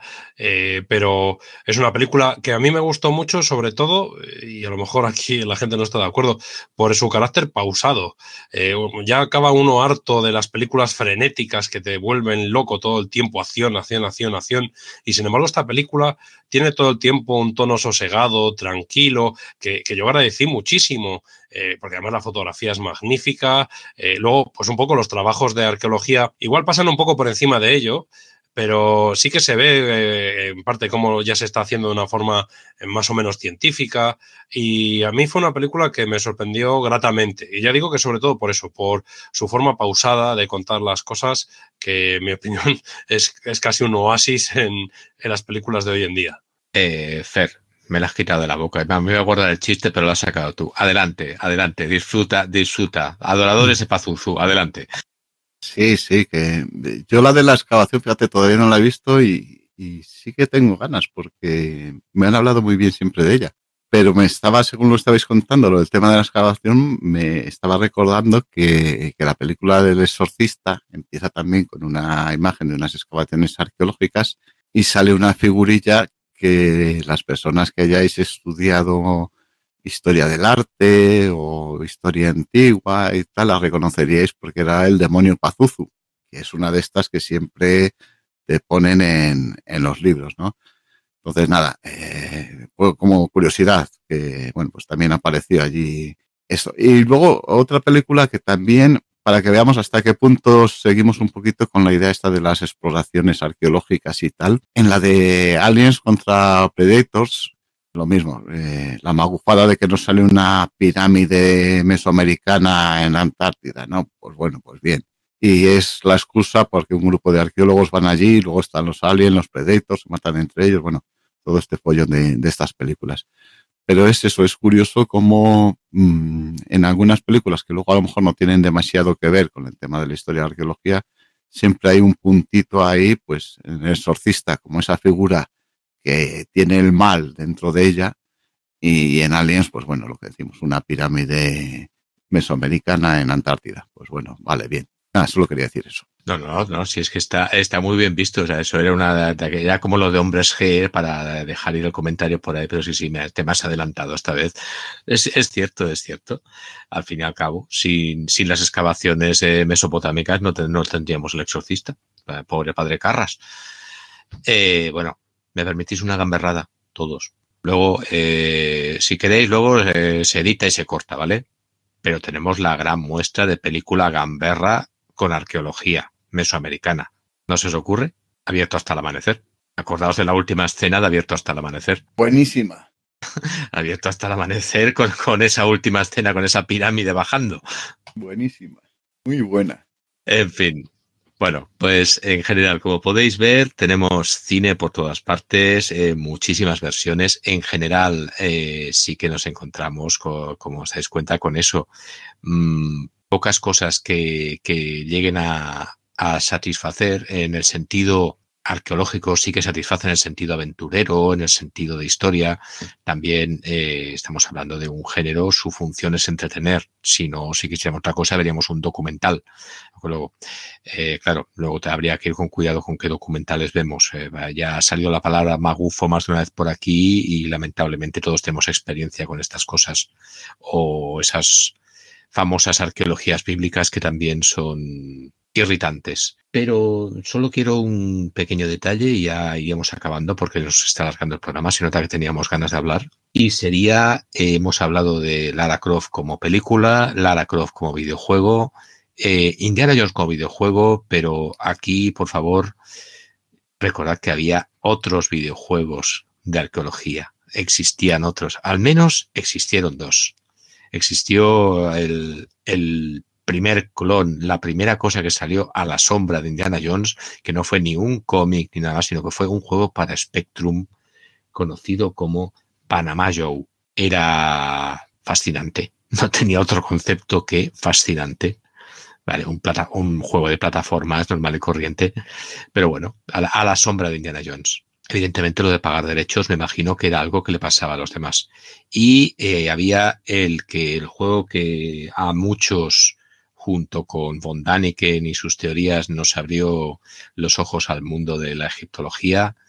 pero es una película que a mí me gustó mucho, sobre todo, y a lo mejor aquí la gente no está de acuerdo, por su carácter pausado. Ya acaba uno harto de las películas frenéticas que te vuelven loco todo el tiempo, acción, acción, acción, acción, y sin embargo esta película tiene todo el tiempo un tono sosegado, tranquilo, que yo agradecí muchísimo, porque además la fotografía es magnífica. Luego, pues un poco los trabajos de arqueología igual pasan un poco por encima de ello, pero sí que se ve en parte cómo ya se está haciendo de una forma más o menos científica, y a mí fue una película que me sorprendió gratamente, y ya digo que sobre todo por eso, por su forma pausada de contar las cosas, que en mi opinión es casi un oasis en las películas de hoy en día. Fer, me la has quitado de la boca. Me voy a guardar el chiste, pero lo has sacado tú. Adelante, disfruta. Adoradores de Pazuzu, adelante. Sí, que yo la de la excavación, fíjate, todavía no la he visto y sí que tengo ganas porque me han hablado muy bien siempre de ella. Pero según lo estabais contando, lo del tema de la excavación, me estaba recordando que la película del Exorcista empieza también con una imagen de unas excavaciones arqueológicas y sale una figurilla que las personas que hayáis estudiado historia del arte o historia antigua y tal, la reconoceríais porque era el demonio Pazuzu, que es una de estas que siempre te ponen en los libros, ¿no? Entonces, nada, como curiosidad, que bueno, pues también apareció allí eso. Y luego otra película que también para que veamos hasta qué punto seguimos un poquito con la idea esta de las exploraciones arqueológicas y tal. En la de Aliens contra Predators, lo mismo, la magufada de que nos sale una pirámide mesoamericana en Antártida, ¿no? Pues bueno, pues bien. Y es la excusa porque un grupo de arqueólogos van allí, luego están los aliens, los Predators, se matan entre ellos, bueno, todo este follón de estas películas. Pero es eso, es curioso cómo en algunas películas que luego a lo mejor no tienen demasiado que ver con el tema de la historia de la arqueología, siempre hay un puntito ahí, pues en El Exorcista, como esa figura que tiene el mal dentro de ella, y en Aliens, pues bueno, lo que decimos, una pirámide mesoamericana en Antártida. Pues bueno, vale, bien. Solo quería decir eso. No, si es que está muy bien visto. O sea, eso era era como lo de Hombres G para dejar ir el comentario por ahí, pero sí, te me has adelantado esta vez. Es cierto. Al fin y al cabo, sin las excavaciones mesopotámicas no tendríamos El Exorcista. Pobre padre Carras. Bueno, me permitís una gamberrada, todos. Luego, si queréis, luego se edita y se corta, ¿vale? Pero tenemos la gran muestra de película gamberra con arqueología mesoamericana. ¿No se os ocurre? Abierto hasta el amanecer. Acordaos de la última escena de Abierto hasta el amanecer. Buenísima. Abierto hasta el amanecer con esa última escena, con esa pirámide bajando. Buenísima. Muy buena. En fin. Bueno, pues en general, como podéis ver, tenemos cine por todas partes, muchísimas versiones. En general, sí que nos encontramos, como os dais cuenta, con eso. Pocas cosas que lleguen a satisfacer en el sentido arqueológico, sí que satisfacen en el sentido aventurero, en el sentido de historia. También estamos hablando de un género, su función es entretener. Si quisiéramos otra cosa, veríamos un documental. Luego, claro, luego habría que ir con cuidado con qué documentales vemos. Ya ha salido la palabra magufo más de una vez por aquí y lamentablemente todos tenemos experiencia con estas cosas. O esas famosas arqueologías bíblicas que también son irritantes. Pero solo quiero un pequeño detalle y ya iremos acabando porque nos está alargando el programa. Se nota que teníamos ganas de hablar. Y sería, hemos hablado de Lara Croft como película, Lara Croft como videojuego, Indiana Jones como videojuego, pero aquí, por favor, recordad que había otros videojuegos de arqueología. Existían otros. Al menos existieron dos. Existió el primer clon, la primera cosa que salió a la sombra de Indiana Jones, que no fue ni un cómic ni nada más, sino que fue un juego para Spectrum conocido como Panama Joe. Era fascinante. No tenía otro concepto que fascinante. Vale, un juego de plataformas normal y corriente, pero bueno, a la sombra de Indiana Jones. Evidentemente lo de pagar derechos me imagino que era algo que le pasaba a los demás. Y había el juego que a muchos, junto con von Däniken y sus teorías, nos abrió los ojos al mundo de la egiptología,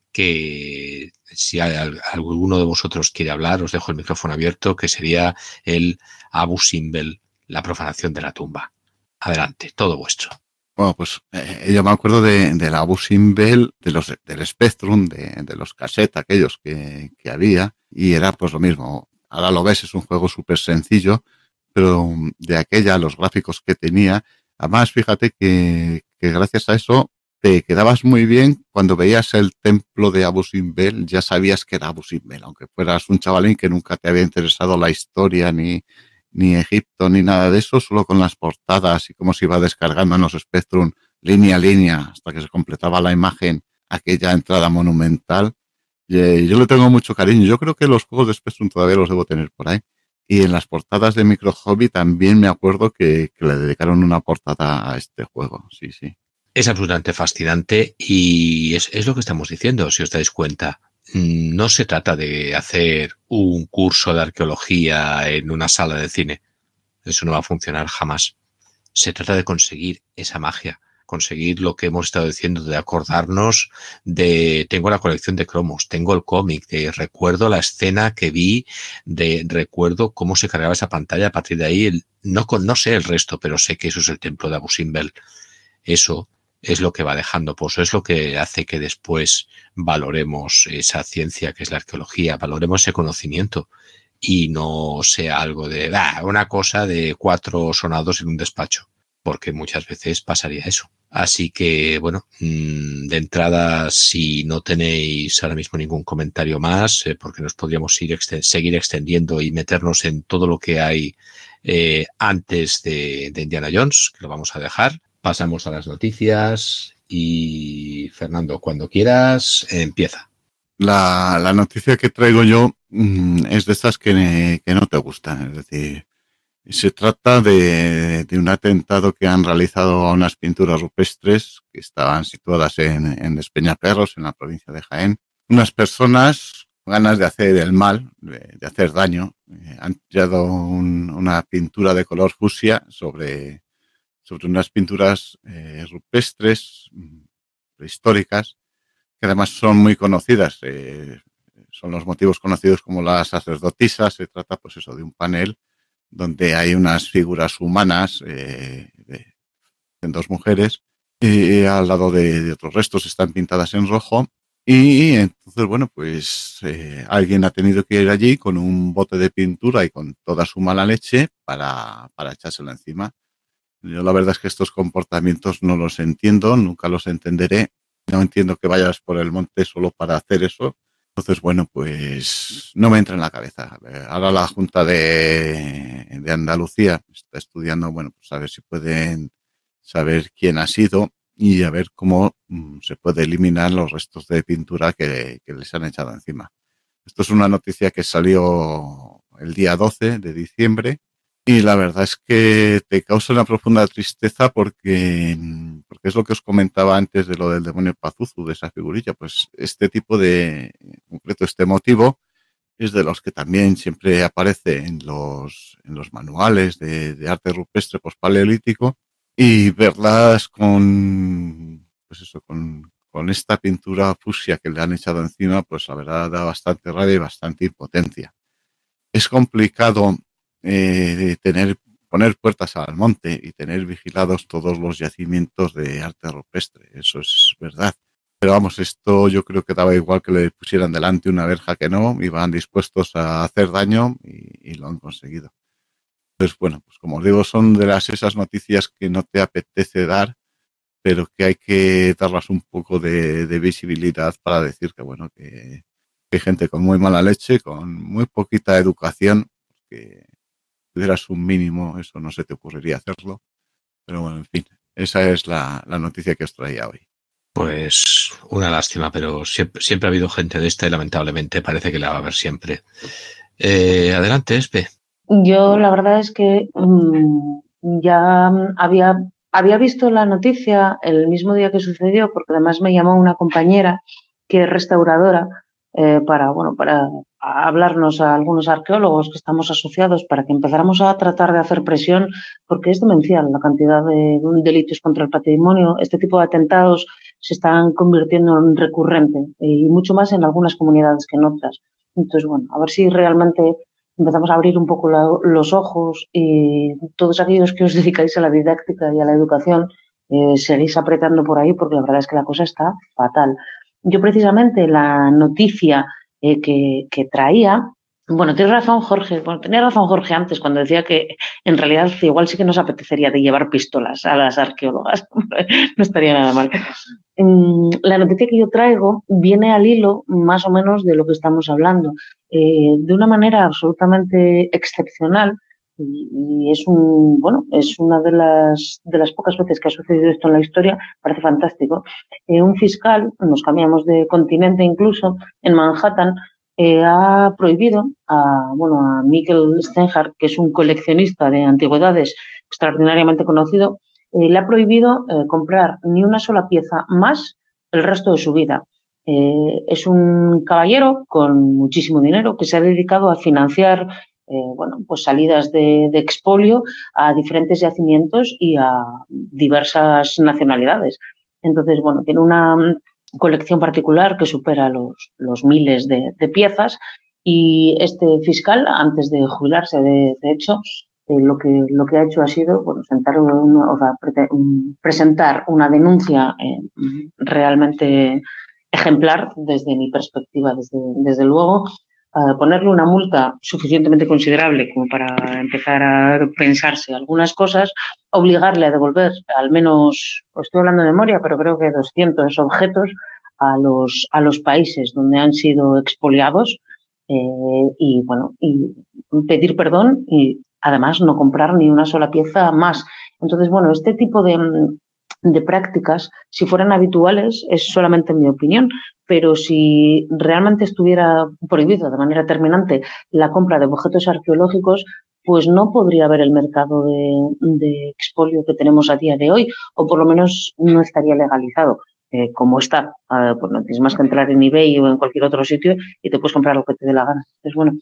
que si alguno de vosotros quiere hablar, os dejo el micrófono abierto, que sería el Abu Simbel, la profanación de la tumba. Adelante, todo vuestro. Bueno, pues yo me acuerdo de la Abu Simbel, del Spectrum, de los cassettes aquellos que había, y era pues lo mismo. Ahora lo ves, es un juego súper sencillo, pero de aquella, los gráficos que tenía, además fíjate que gracias a eso te quedabas muy bien cuando veías el templo de Abu Simbel, ya sabías que era Abu Simbel, aunque fueras un chavalín que nunca te había interesado la historia ni Egipto, ni nada de eso, solo con las portadas y cómo se iba descargando en los Spectrum línea a línea hasta que se completaba la imagen, aquella entrada monumental. Yo le tengo mucho cariño. Yo creo que los juegos de Spectrum todavía los debo tener por ahí. Y en las portadas de Micro Hobby también me acuerdo que le dedicaron una portada a este juego. Sí. Es absolutamente fascinante y es lo que estamos diciendo, si os dais cuenta. No se trata de hacer un curso de arqueología en una sala de cine. Eso no va a funcionar jamás. Se trata de conseguir esa magia, conseguir lo que hemos estado diciendo, de acordarnos de tengo la colección de cromos, tengo el cómic, recuerdo la escena que vi, recuerdo cómo se cargaba esa pantalla. A partir de ahí, no sé el resto, pero sé que eso es el templo de Abu Simbel. Eso es lo que va dejando pozo, es lo que hace que después valoremos esa ciencia que es la arqueología, valoremos ese conocimiento y no sea algo de una cosa de 4 sonados en un despacho. porque muchas veces pasaría eso. Así que, bueno, de entrada, si no tenéis ahora mismo ningún comentario más, porque nos podríamos seguir extendiendo y meternos en todo lo que hay antes de Indiana Jones, que lo vamos a dejar. Pasamos a las noticias y, Fernando, cuando quieras, empieza. La noticia que traigo yo es de esas que no te gustan, es decir, se trata de un atentado que han realizado a unas pinturas rupestres que estaban situadas en Despeñaperros, en la provincia de Jaén. Unas personas con ganas de hacer el mal, de hacer daño, han tirado una pintura de color fucsia sobre unas pinturas rupestres prehistóricas, que además son muy conocidas. Son los motivos conocidos como las sacerdotisas. Se trata, pues eso, de un panel donde hay unas figuras humanas de dos mujeres y al lado de otros restos están pintadas en rojo. Y entonces, bueno, pues alguien ha tenido que ir allí con un bote de pintura y con toda su mala leche para echárselo encima. Yo la verdad es que estos comportamientos no los entiendo, nunca los entenderé. No entiendo que vayas por el monte solo para hacer eso. Entonces, bueno, pues no me entra en la cabeza. Ahora la Junta de Andalucía está estudiando, bueno, pues a ver si pueden saber quién ha sido y a ver cómo se puede eliminar los restos de pintura que les han echado encima. Esto es una noticia que salió el día 12 de diciembre y la verdad es que te causa una profunda tristeza porque es lo que os comentaba antes de lo del demonio Pazuzu, de esa figurilla. Pues este tipo en concreto, este motivo es de los que también siempre aparece en los manuales de arte rupestre pospaleolítico, y verlas con esta pintura fucsia que le han echado encima, pues la verdad da bastante rabia y bastante impotencia. Es complicado poner puertas al monte y tener vigilados todos los yacimientos de arte rupestre, eso es verdad. Pero vamos, esto yo creo que daba igual que le pusieran delante una verja que no, iban dispuestos a hacer daño y lo han conseguido. Entonces, bueno, pues como os digo, son de esas noticias que no te apetece dar, pero que hay que darlas un poco de visibilidad para decir que, bueno, que hay gente con muy mala leche, con muy poquita educación, que tuvieras un mínimo, eso no se te ocurriría hacerlo. Pero bueno, en fin, esa es la noticia que os traía hoy. Pues una lástima, pero siempre ha habido gente de esta y lamentablemente parece que la va a haber siempre. Adelante, Espe. Yo la verdad es que ya había visto la noticia el mismo día que sucedió, porque además me llamó una compañera que es restauradora para hablarnos a algunos arqueólogos que estamos asociados para que empezáramos a tratar de hacer presión, porque es demencial la cantidad de delitos contra el patrimonio. Este tipo de atentados se están convirtiendo en recurrente y mucho más en algunas comunidades que en otras. Entonces, bueno, a ver si realmente empezamos a abrir un poco los ojos y todos aquellos que os dedicáis a la didáctica y a la educación seguís apretando por ahí, porque la verdad es que la cosa está fatal. Yo precisamente la noticia que traía, bueno, tienes razón Jorge, tenía razón Jorge antes cuando decía que en realidad igual sí que nos apetecería de llevar pistolas a las arqueólogas, no estaría nada mal. La noticia que yo traigo viene al hilo más o menos de lo que estamos hablando, de una manera absolutamente excepcional, y es una de las pocas veces que ha sucedido esto en la historia. Parece fantástico. Un fiscal, nos cambiamos de continente incluso, en Manhattan, ha prohibido a Michael Steinhardt, que es un coleccionista de antigüedades extraordinariamente conocido, le ha prohibido comprar ni una sola pieza más el resto de su vida. Es un caballero con muchísimo dinero que se ha dedicado a financiar salidas de expolio a diferentes yacimientos y a diversas nacionalidades. Entonces, bueno, tiene una colección particular que supera los miles de piezas, y este fiscal, antes de jubilarse, de hecho, lo que ha hecho ha sido presentar una denuncia realmente ejemplar desde mi perspectiva, desde luego, ponerle una multa suficientemente considerable como para empezar a pensarse algunas cosas, obligarle a devolver al menos, pues estoy hablando de memoria, pero creo que 200 objetos a los países donde han sido expoliados y pedir perdón y además no comprar ni una sola pieza más. Entonces, bueno, este tipo de prácticas, si fueran habituales, es solamente mi opinión, pero si realmente estuviera prohibido de manera terminante la compra de objetos arqueológicos, pues no podría haber el mercado de expolio que tenemos a día de hoy, o por lo menos no estaría legalizado. Como está, pues no tienes más que entrar en eBay o en cualquier otro sitio y te puedes comprar lo que te dé la gana. Entonces, bueno,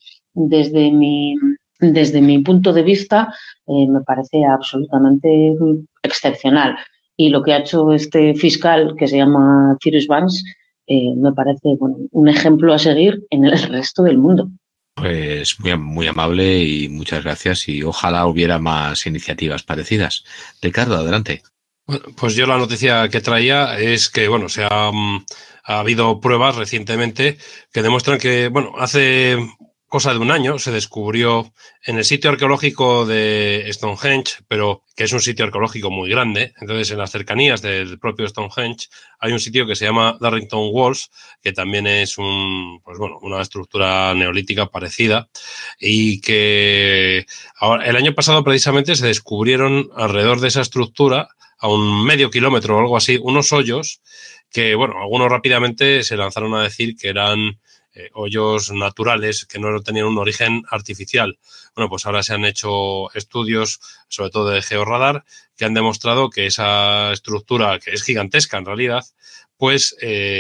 desde mi punto de vista, me parece absolutamente excepcional. Y lo que ha hecho este fiscal, que se llama Cyrus Vance, me parece un ejemplo a seguir en el resto del mundo. Pues muy amable y muchas gracias, y ojalá hubiera más iniciativas parecidas. Ricardo, adelante. Bueno, pues yo la noticia que traía es que, ha habido pruebas recientemente que demuestran que, hace cosa de un año se descubrió en el sitio arqueológico de Stonehenge, pero que es un sitio arqueológico muy grande. Entonces, en las cercanías del propio Stonehenge hay un sitio que se llama Darrington Walls, que también es una estructura neolítica parecida, y que el año pasado precisamente se descubrieron alrededor de esa estructura, a un medio kilómetro o algo así, unos hoyos que, algunos rápidamente se lanzaron a decir que eran hoyos naturales, que no tenían un origen artificial. Bueno, pues ahora se han hecho estudios, sobre todo de georradar, que han demostrado que esa estructura, que es gigantesca en realidad, pues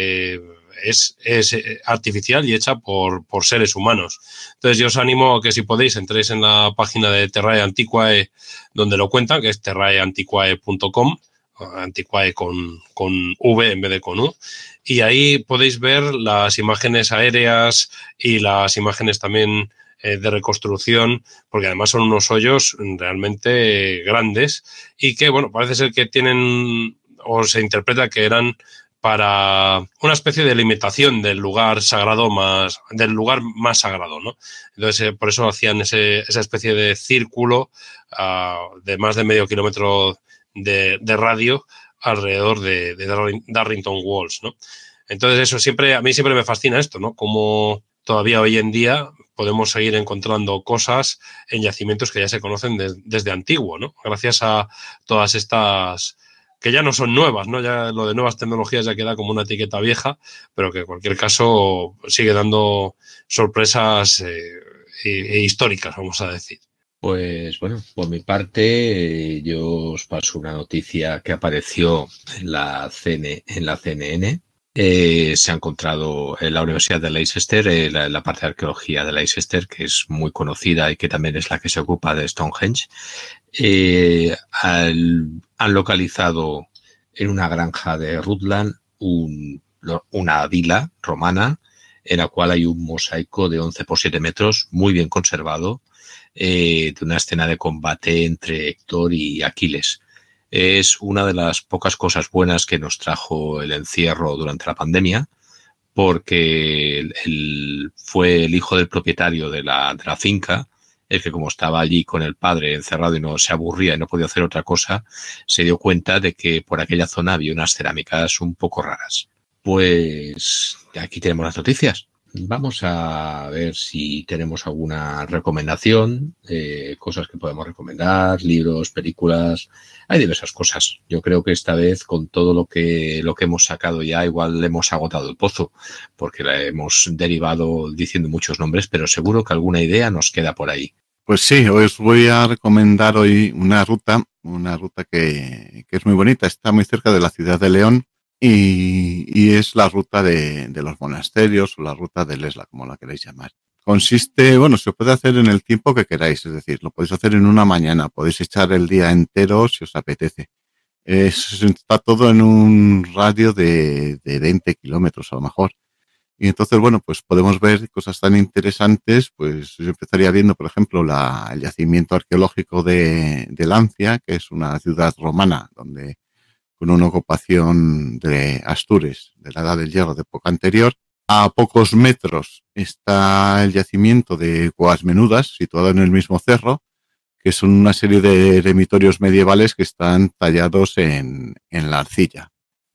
es artificial y hecha por seres humanos. Entonces yo os animo a que, si podéis, entréis en la página de Terrae Antiquae, donde lo cuentan, que es terraeantiquae.com, Antiquae con V en vez de con U, y ahí podéis ver las imágenes aéreas y las imágenes también de reconstrucción, porque además son unos hoyos realmente grandes y que, parece ser que tienen, o se interpreta que eran para una especie de limitación del lugar sagrado más sagrado, ¿no? Entonces, por eso hacían esa especie de círculo de más de medio kilómetro de radio alrededor de Darrington Walls, ¿no? Entonces, a mí siempre me fascina esto, ¿no? Como todavía hoy en día podemos seguir encontrando cosas en yacimientos que ya se conocen desde antiguo, ¿no? Gracias a todas estas, que ya no son nuevas, ¿no? Ya lo de nuevas tecnologías ya queda como una etiqueta vieja, pero que en cualquier caso sigue dando sorpresas históricas, vamos a decir. Pues por mi parte, yo os paso una noticia que apareció en la CNN. Se ha encontrado en la Universidad de Leicester, la parte de arqueología de Leicester, que es muy conocida y que también es la que se ocupa de Stonehenge. Han localizado en una granja de Rutland una vila romana en la cual hay un mosaico de 11 por 7 metros, muy bien conservado, de una escena de combate entre Héctor y Aquiles. Es una de las pocas cosas buenas que nos trajo el encierro durante la pandemia, porque fue el hijo del propietario de la finca, el que, como estaba allí con el padre encerrado y no se aburría y no podía hacer otra cosa, se dio cuenta de que por aquella zona había unas cerámicas un poco raras. Pues aquí tenemos las noticias. Vamos a ver si tenemos alguna recomendación, cosas que podemos recomendar, libros, películas. Hay diversas cosas. Yo creo que esta vez, con todo lo que hemos sacado ya, igual le hemos agotado el pozo, porque la hemos derivado diciendo muchos nombres, pero seguro que alguna idea nos queda por ahí. Pues sí, os voy a recomendar hoy una ruta que es muy bonita. Está muy cerca de la ciudad de León. Y es la ruta de los monasterios, o la ruta del Esla, como la queréis llamar. Consiste, se puede hacer en el tiempo que queráis, es decir, lo podéis hacer en una mañana, podéis echar el día entero si os apetece. Está todo en un radio de 20 kilómetros a lo mejor. Y entonces, pues podemos ver cosas tan interesantes. Pues yo empezaría viendo, por ejemplo, el yacimiento arqueológico de Lancia, que es una ciudad romana con una ocupación de Astures, de la Edad del Hierro, de época anterior. A pocos metros está el yacimiento de Cuevas Menudas, situado en el mismo cerro, que son una serie de eremitorios medievales que están tallados en la arcilla.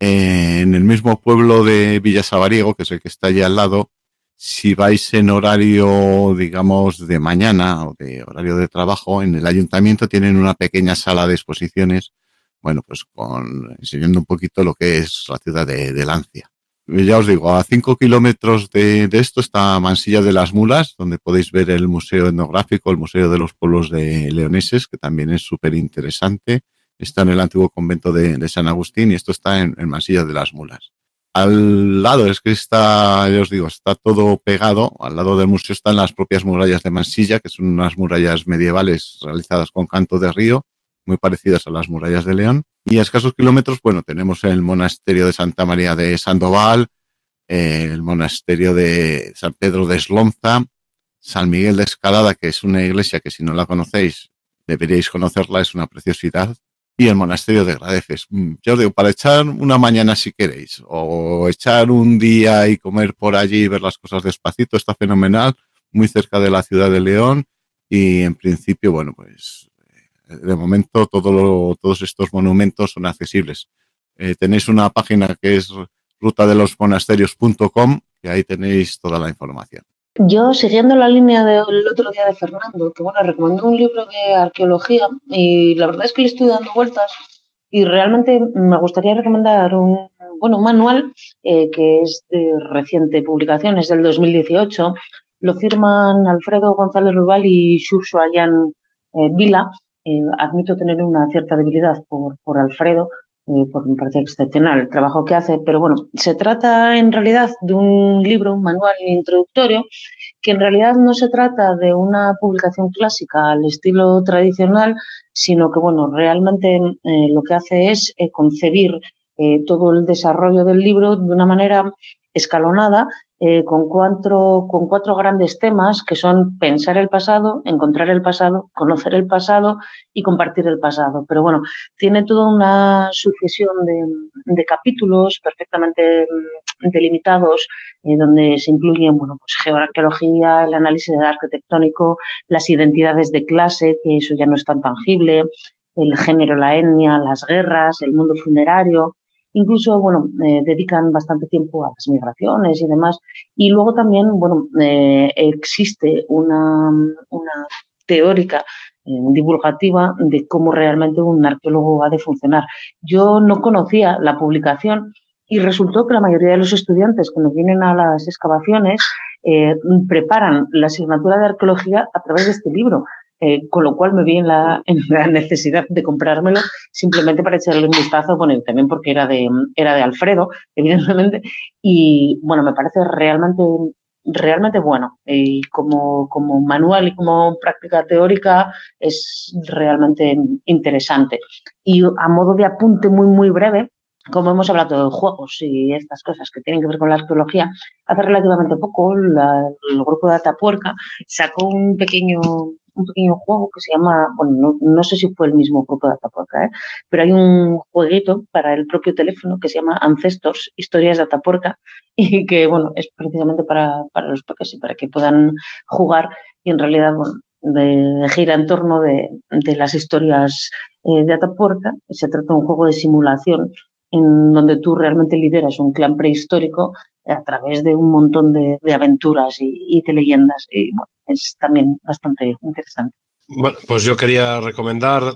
En el mismo pueblo de Villasabariego, que es el que está allí al lado, si vais en horario, digamos, de mañana o de horario de trabajo, en el ayuntamiento tienen una pequeña sala de exposiciones, bueno, pues enseñando un poquito lo que es la ciudad de Lancia. Ya os digo, a 5 kilómetros de esto está Mansilla de las Mulas, donde podéis ver el Museo Etnográfico, el Museo de los Pueblos Leoneses, que también es súper interesante. Está en el antiguo convento de San Agustín y esto está en Mansilla de las Mulas. Al lado, es que está, ya os digo, está todo pegado. Al lado del museo están las propias murallas de Mansilla, que son unas murallas medievales realizadas con canto de río, muy parecidas a las murallas de León. Y a escasos kilómetros, bueno, tenemos el monasterio de Santa María de Sandoval, el monasterio de San Pedro de Eslonza, San Miguel de Escalada, que es una iglesia que si no la conocéis, deberíais conocerla, es una preciosidad, y el monasterio de Gradefes. Ya os digo, para echar una mañana si queréis, o echar un día y comer por allí y ver las cosas despacito, está fenomenal, muy cerca de la ciudad de León, y en principio, bueno, pues de momento todos estos monumentos son accesibles. Tenéis una página que es rutadelosmonasterios.com y ahí tenéis toda la información. Yo, siguiendo la línea del otro día de Fernando, que bueno, recomendó un libro de arqueología y la verdad es que le estoy dando vueltas y realmente me gustaría recomendar un manual que es de reciente publicación, es del 2018. Lo firman Alfredo González Rubal y Xurxo Ayán Vila. Admito tener una cierta debilidad por Alfredo, porque me parece excepcional el trabajo que hace, pero bueno, se trata en realidad de un libro, un manual introductorio, que en realidad no se trata de una publicación clásica al estilo tradicional, sino que bueno, realmente lo que hace es concebir todo el desarrollo del libro de una manera escalonada, con cuatro grandes temas que son pensar el pasado, encontrar el pasado, conocer el pasado y compartir el pasado. Pero bueno, tiene toda una sucesión de capítulos perfectamente delimitados, donde se incluyen pues geoarqueología, el análisis arquitectónico, las identidades de clase, que eso ya no es tan tangible, el género, la etnia, las guerras, el mundo funerario. Incluso, dedican bastante tiempo a las migraciones y demás. Y luego también, existe una teórica divulgativa de cómo realmente un arqueólogo ha de funcionar. Yo no conocía la publicación y resultó que la mayoría de los estudiantes que nos vienen a las excavaciones preparan la asignatura de arqueología a través de este libro. Con lo cual me vi en la necesidad de comprármelo simplemente para echarle un vistazo, bueno, y también porque era de Alfredo, evidentemente, y bueno, me parece realmente bueno. Y como manual y como práctica teórica es realmente interesante. Y a modo de apunte muy, muy breve, como hemos hablado de juegos y estas cosas que tienen que ver con la arqueología, hace relativamente poco el grupo de Atapuerca sacó un pequeño juego que se llama, no sé si fue el mismo grupo de Atapuerca, pero hay un jueguito para el propio teléfono que se llama Ancestors, Historias de Atapuerca, y que, es precisamente para los peques y para que puedan jugar y en realidad, gira en torno de las historias de Atapuerca. Se trata de un juego de simulación en donde tú realmente lideras un clan prehistórico a través de un montón de aventuras y de leyendas. Y es también bastante interesante. Bueno, pues yo quería recomendar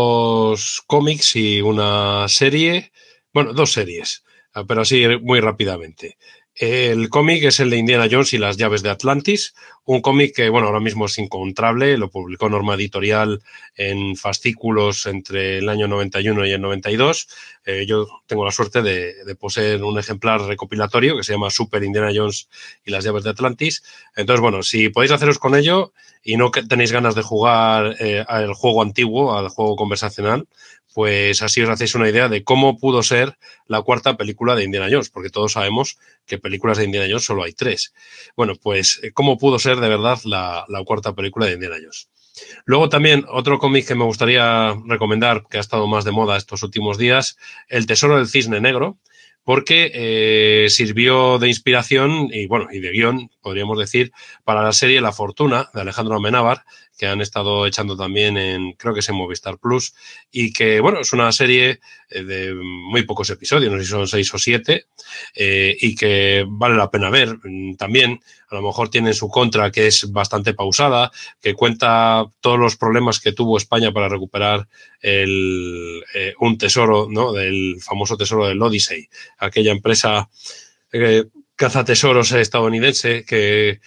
2 cómics y una serie. Bueno, 2 series, pero así muy rápidamente. El cómic es el de Indiana Jones y las llaves de Atlantis, un cómic que, ahora mismo es incontrable, lo publicó Norma Editorial en fascículos entre el año 91 y el 92. Yo tengo la suerte de poseer un ejemplar recopilatorio que se llama Super Indiana Jones y las llaves de Atlantis. Entonces, si podéis haceros con ello y no tenéis ganas de jugar al juego antiguo, al juego conversacional, pues así os hacéis una idea de cómo pudo ser la 4ª película de Indiana Jones, porque todos sabemos que películas de Indiana Jones solo hay 3. Bueno, pues cómo pudo ser de verdad la 4ª película de Indiana Jones. Luego también otro cómic que me gustaría recomendar, que ha estado más de moda estos últimos días, El tesoro del cisne negro, porque sirvió de inspiración y de guión, podríamos decir, para la serie La Fortuna de Alejandro Amenábar, que han estado echando también creo que es en Movistar Plus, y que, es una serie de muy pocos episodios, no sé si son 6 o 7, y que vale la pena ver. También, a lo mejor tiene su contra, que es bastante pausada, que cuenta todos los problemas que tuvo España para recuperar un tesoro, ¿no?, del famoso tesoro del Odyssey, aquella empresa cazatesoros estadounidense que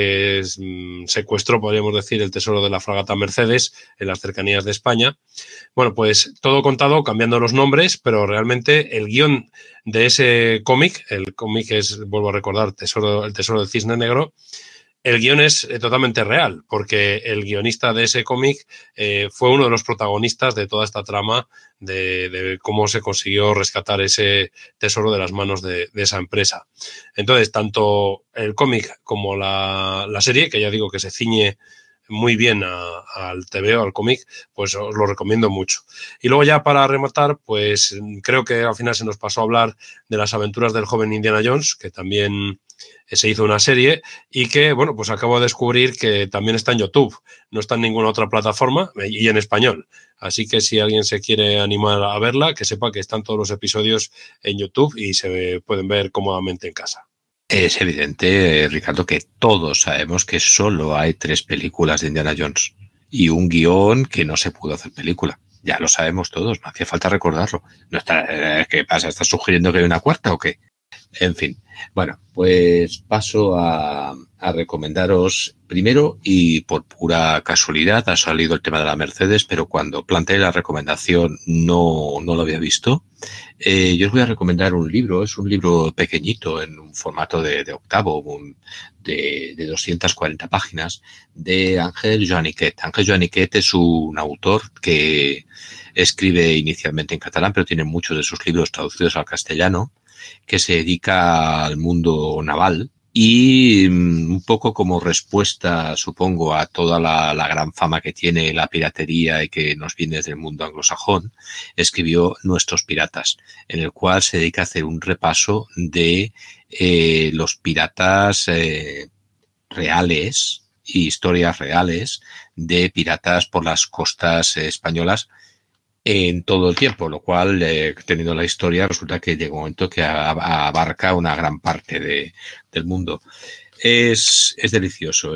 secuestró, podríamos decir, el tesoro de la fragata Mercedes en las cercanías de España. Bueno, pues todo contado, cambiando los nombres, pero realmente el guión de ese cómic, el cómic es, vuelvo a recordar, El tesoro del cisne negro, el guión es totalmente real, porque el guionista de ese cómic fue uno de los protagonistas de toda esta trama de cómo se consiguió rescatar ese tesoro de las manos de esa empresa. Entonces, tanto el cómic como la serie, que ya digo que se ciñe muy bien al TVO, al cómic, pues os lo recomiendo mucho. Y luego ya para rematar, pues creo que al final se nos pasó a hablar de las aventuras del joven Indiana Jones, que también se hizo una serie y que, pues acabo de descubrir que también está en YouTube, no está en ninguna otra plataforma y en español. Así que si alguien se quiere animar a verla, que sepa que están todos los episodios en YouTube y se pueden ver cómodamente en casa. Es evidente, Ricardo, que todos sabemos que solo hay 3 películas de Indiana Jones y un guión que no se pudo hacer película. Ya lo sabemos todos, no hacía falta recordarlo. No está, ¿qué pasa? ¿Estás sugiriendo que hay una cuarta o qué? En fin, pues paso a recomendaros primero, y por pura casualidad ha salido el tema de la Mercedes, pero cuando planteé la recomendación no lo había visto. Yo os voy a recomendar un libro, es un libro pequeñito en un formato de octavo, de 240 páginas, de Ángel Joaniquet. Ángel Joaniquet es un autor que escribe inicialmente en catalán, pero tiene muchos de sus libros traducidos al castellano, que se dedica al mundo naval y un poco como respuesta, supongo, a toda la gran fama que tiene la piratería y que nos viene desde el mundo anglosajón, escribió Nuestros piratas, en el cual se dedica a hacer un repaso de los piratas reales y historias reales de piratas por las costas españolas en todo el tiempo, lo cual, teniendo la historia, resulta que llega un momento que abarca una gran parte del mundo. Es delicioso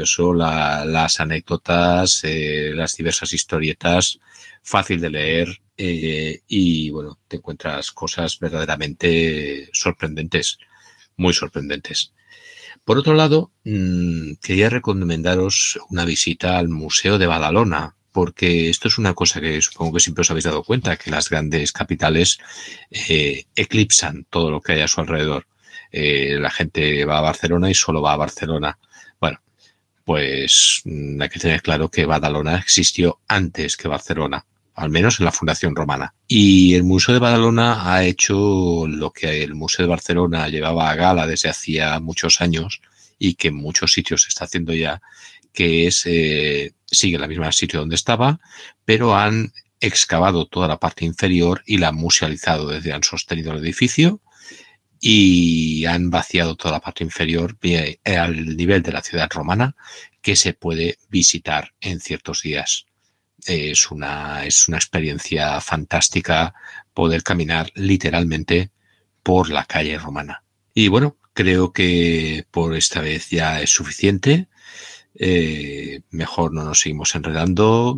las anécdotas, las diversas historietas, fácil de leer, y te encuentras cosas verdaderamente sorprendentes, muy sorprendentes. Por otro lado, quería recomendaros una visita al Museo de Badalona, porque esto es una cosa que supongo que siempre os habéis dado cuenta, que las grandes capitales eclipsan todo lo que hay a su alrededor. La gente va a Barcelona y solo va a Barcelona. Bueno, pues hay que tener claro que Badalona existió antes que Barcelona, al menos en la Fundación Romana. Y el Museo de Badalona ha hecho lo que el Museo de Barcelona llevaba a gala desde hacía muchos años y que en muchos sitios se está haciendo ya, que es, sigue en la misma sitio donde estaba, pero han excavado toda la parte inferior y la han musealizado. Han sostenido el edificio y han vaciado toda la parte inferior al nivel de la ciudad romana, que se puede visitar en ciertos días. Es una experiencia fantástica poder caminar literalmente por la calle romana. Y creo que por esta vez ya es suficiente. Mejor no nos seguimos enredando.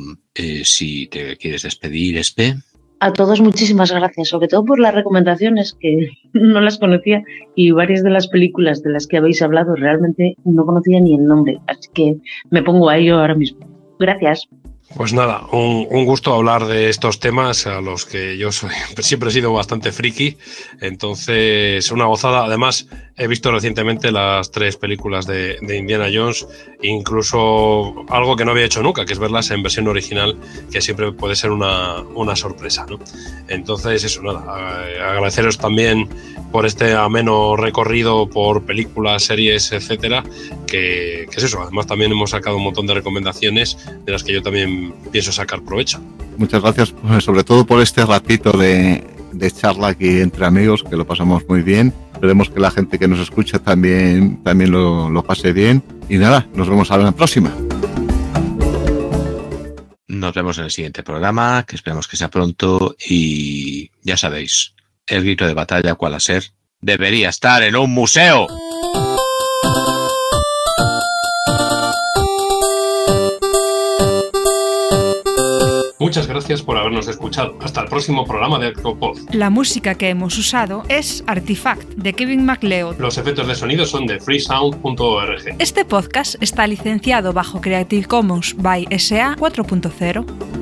Si te quieres despedir, Espe. A todos muchísimas gracias, sobre todo por las recomendaciones, que no las conocía, y varias de las películas de las que habéis hablado realmente no conocía ni el nombre, así que me pongo a ello ahora mismo. Gracias. Pues nada, un gusto hablar de estos temas a los que yo siempre he sido bastante friki, entonces una gozada. Además, he visto recientemente las 3 películas de Indiana Jones, incluso algo que no había hecho nunca, que es verlas en versión original, que siempre puede ser una sorpresa, ¿no? Entonces, eso, nada, agradeceros también por este ameno recorrido por películas, series, etcétera, que es eso. Además, también hemos sacado un montón de recomendaciones de las que yo también pienso sacar provecho. Muchas gracias, sobre todo por este ratito de de charla aquí entre amigos, que lo pasamos muy bien. Esperemos que la gente que nos escucha también lo pase bien. Y nada, nos vemos a la próxima. Nos vemos en el siguiente programa, que esperemos que sea pronto. Y ya sabéis, el grito de batalla, ¿cuál a ser? Debería estar en un museo. Muchas gracias por habernos escuchado. Hasta el próximo programa de Arcopod. La música que hemos usado es Artifact, de Kevin MacLeod. Los efectos de sonido son de freesound.org. Este podcast está licenciado bajo Creative Commons by SA 4.0.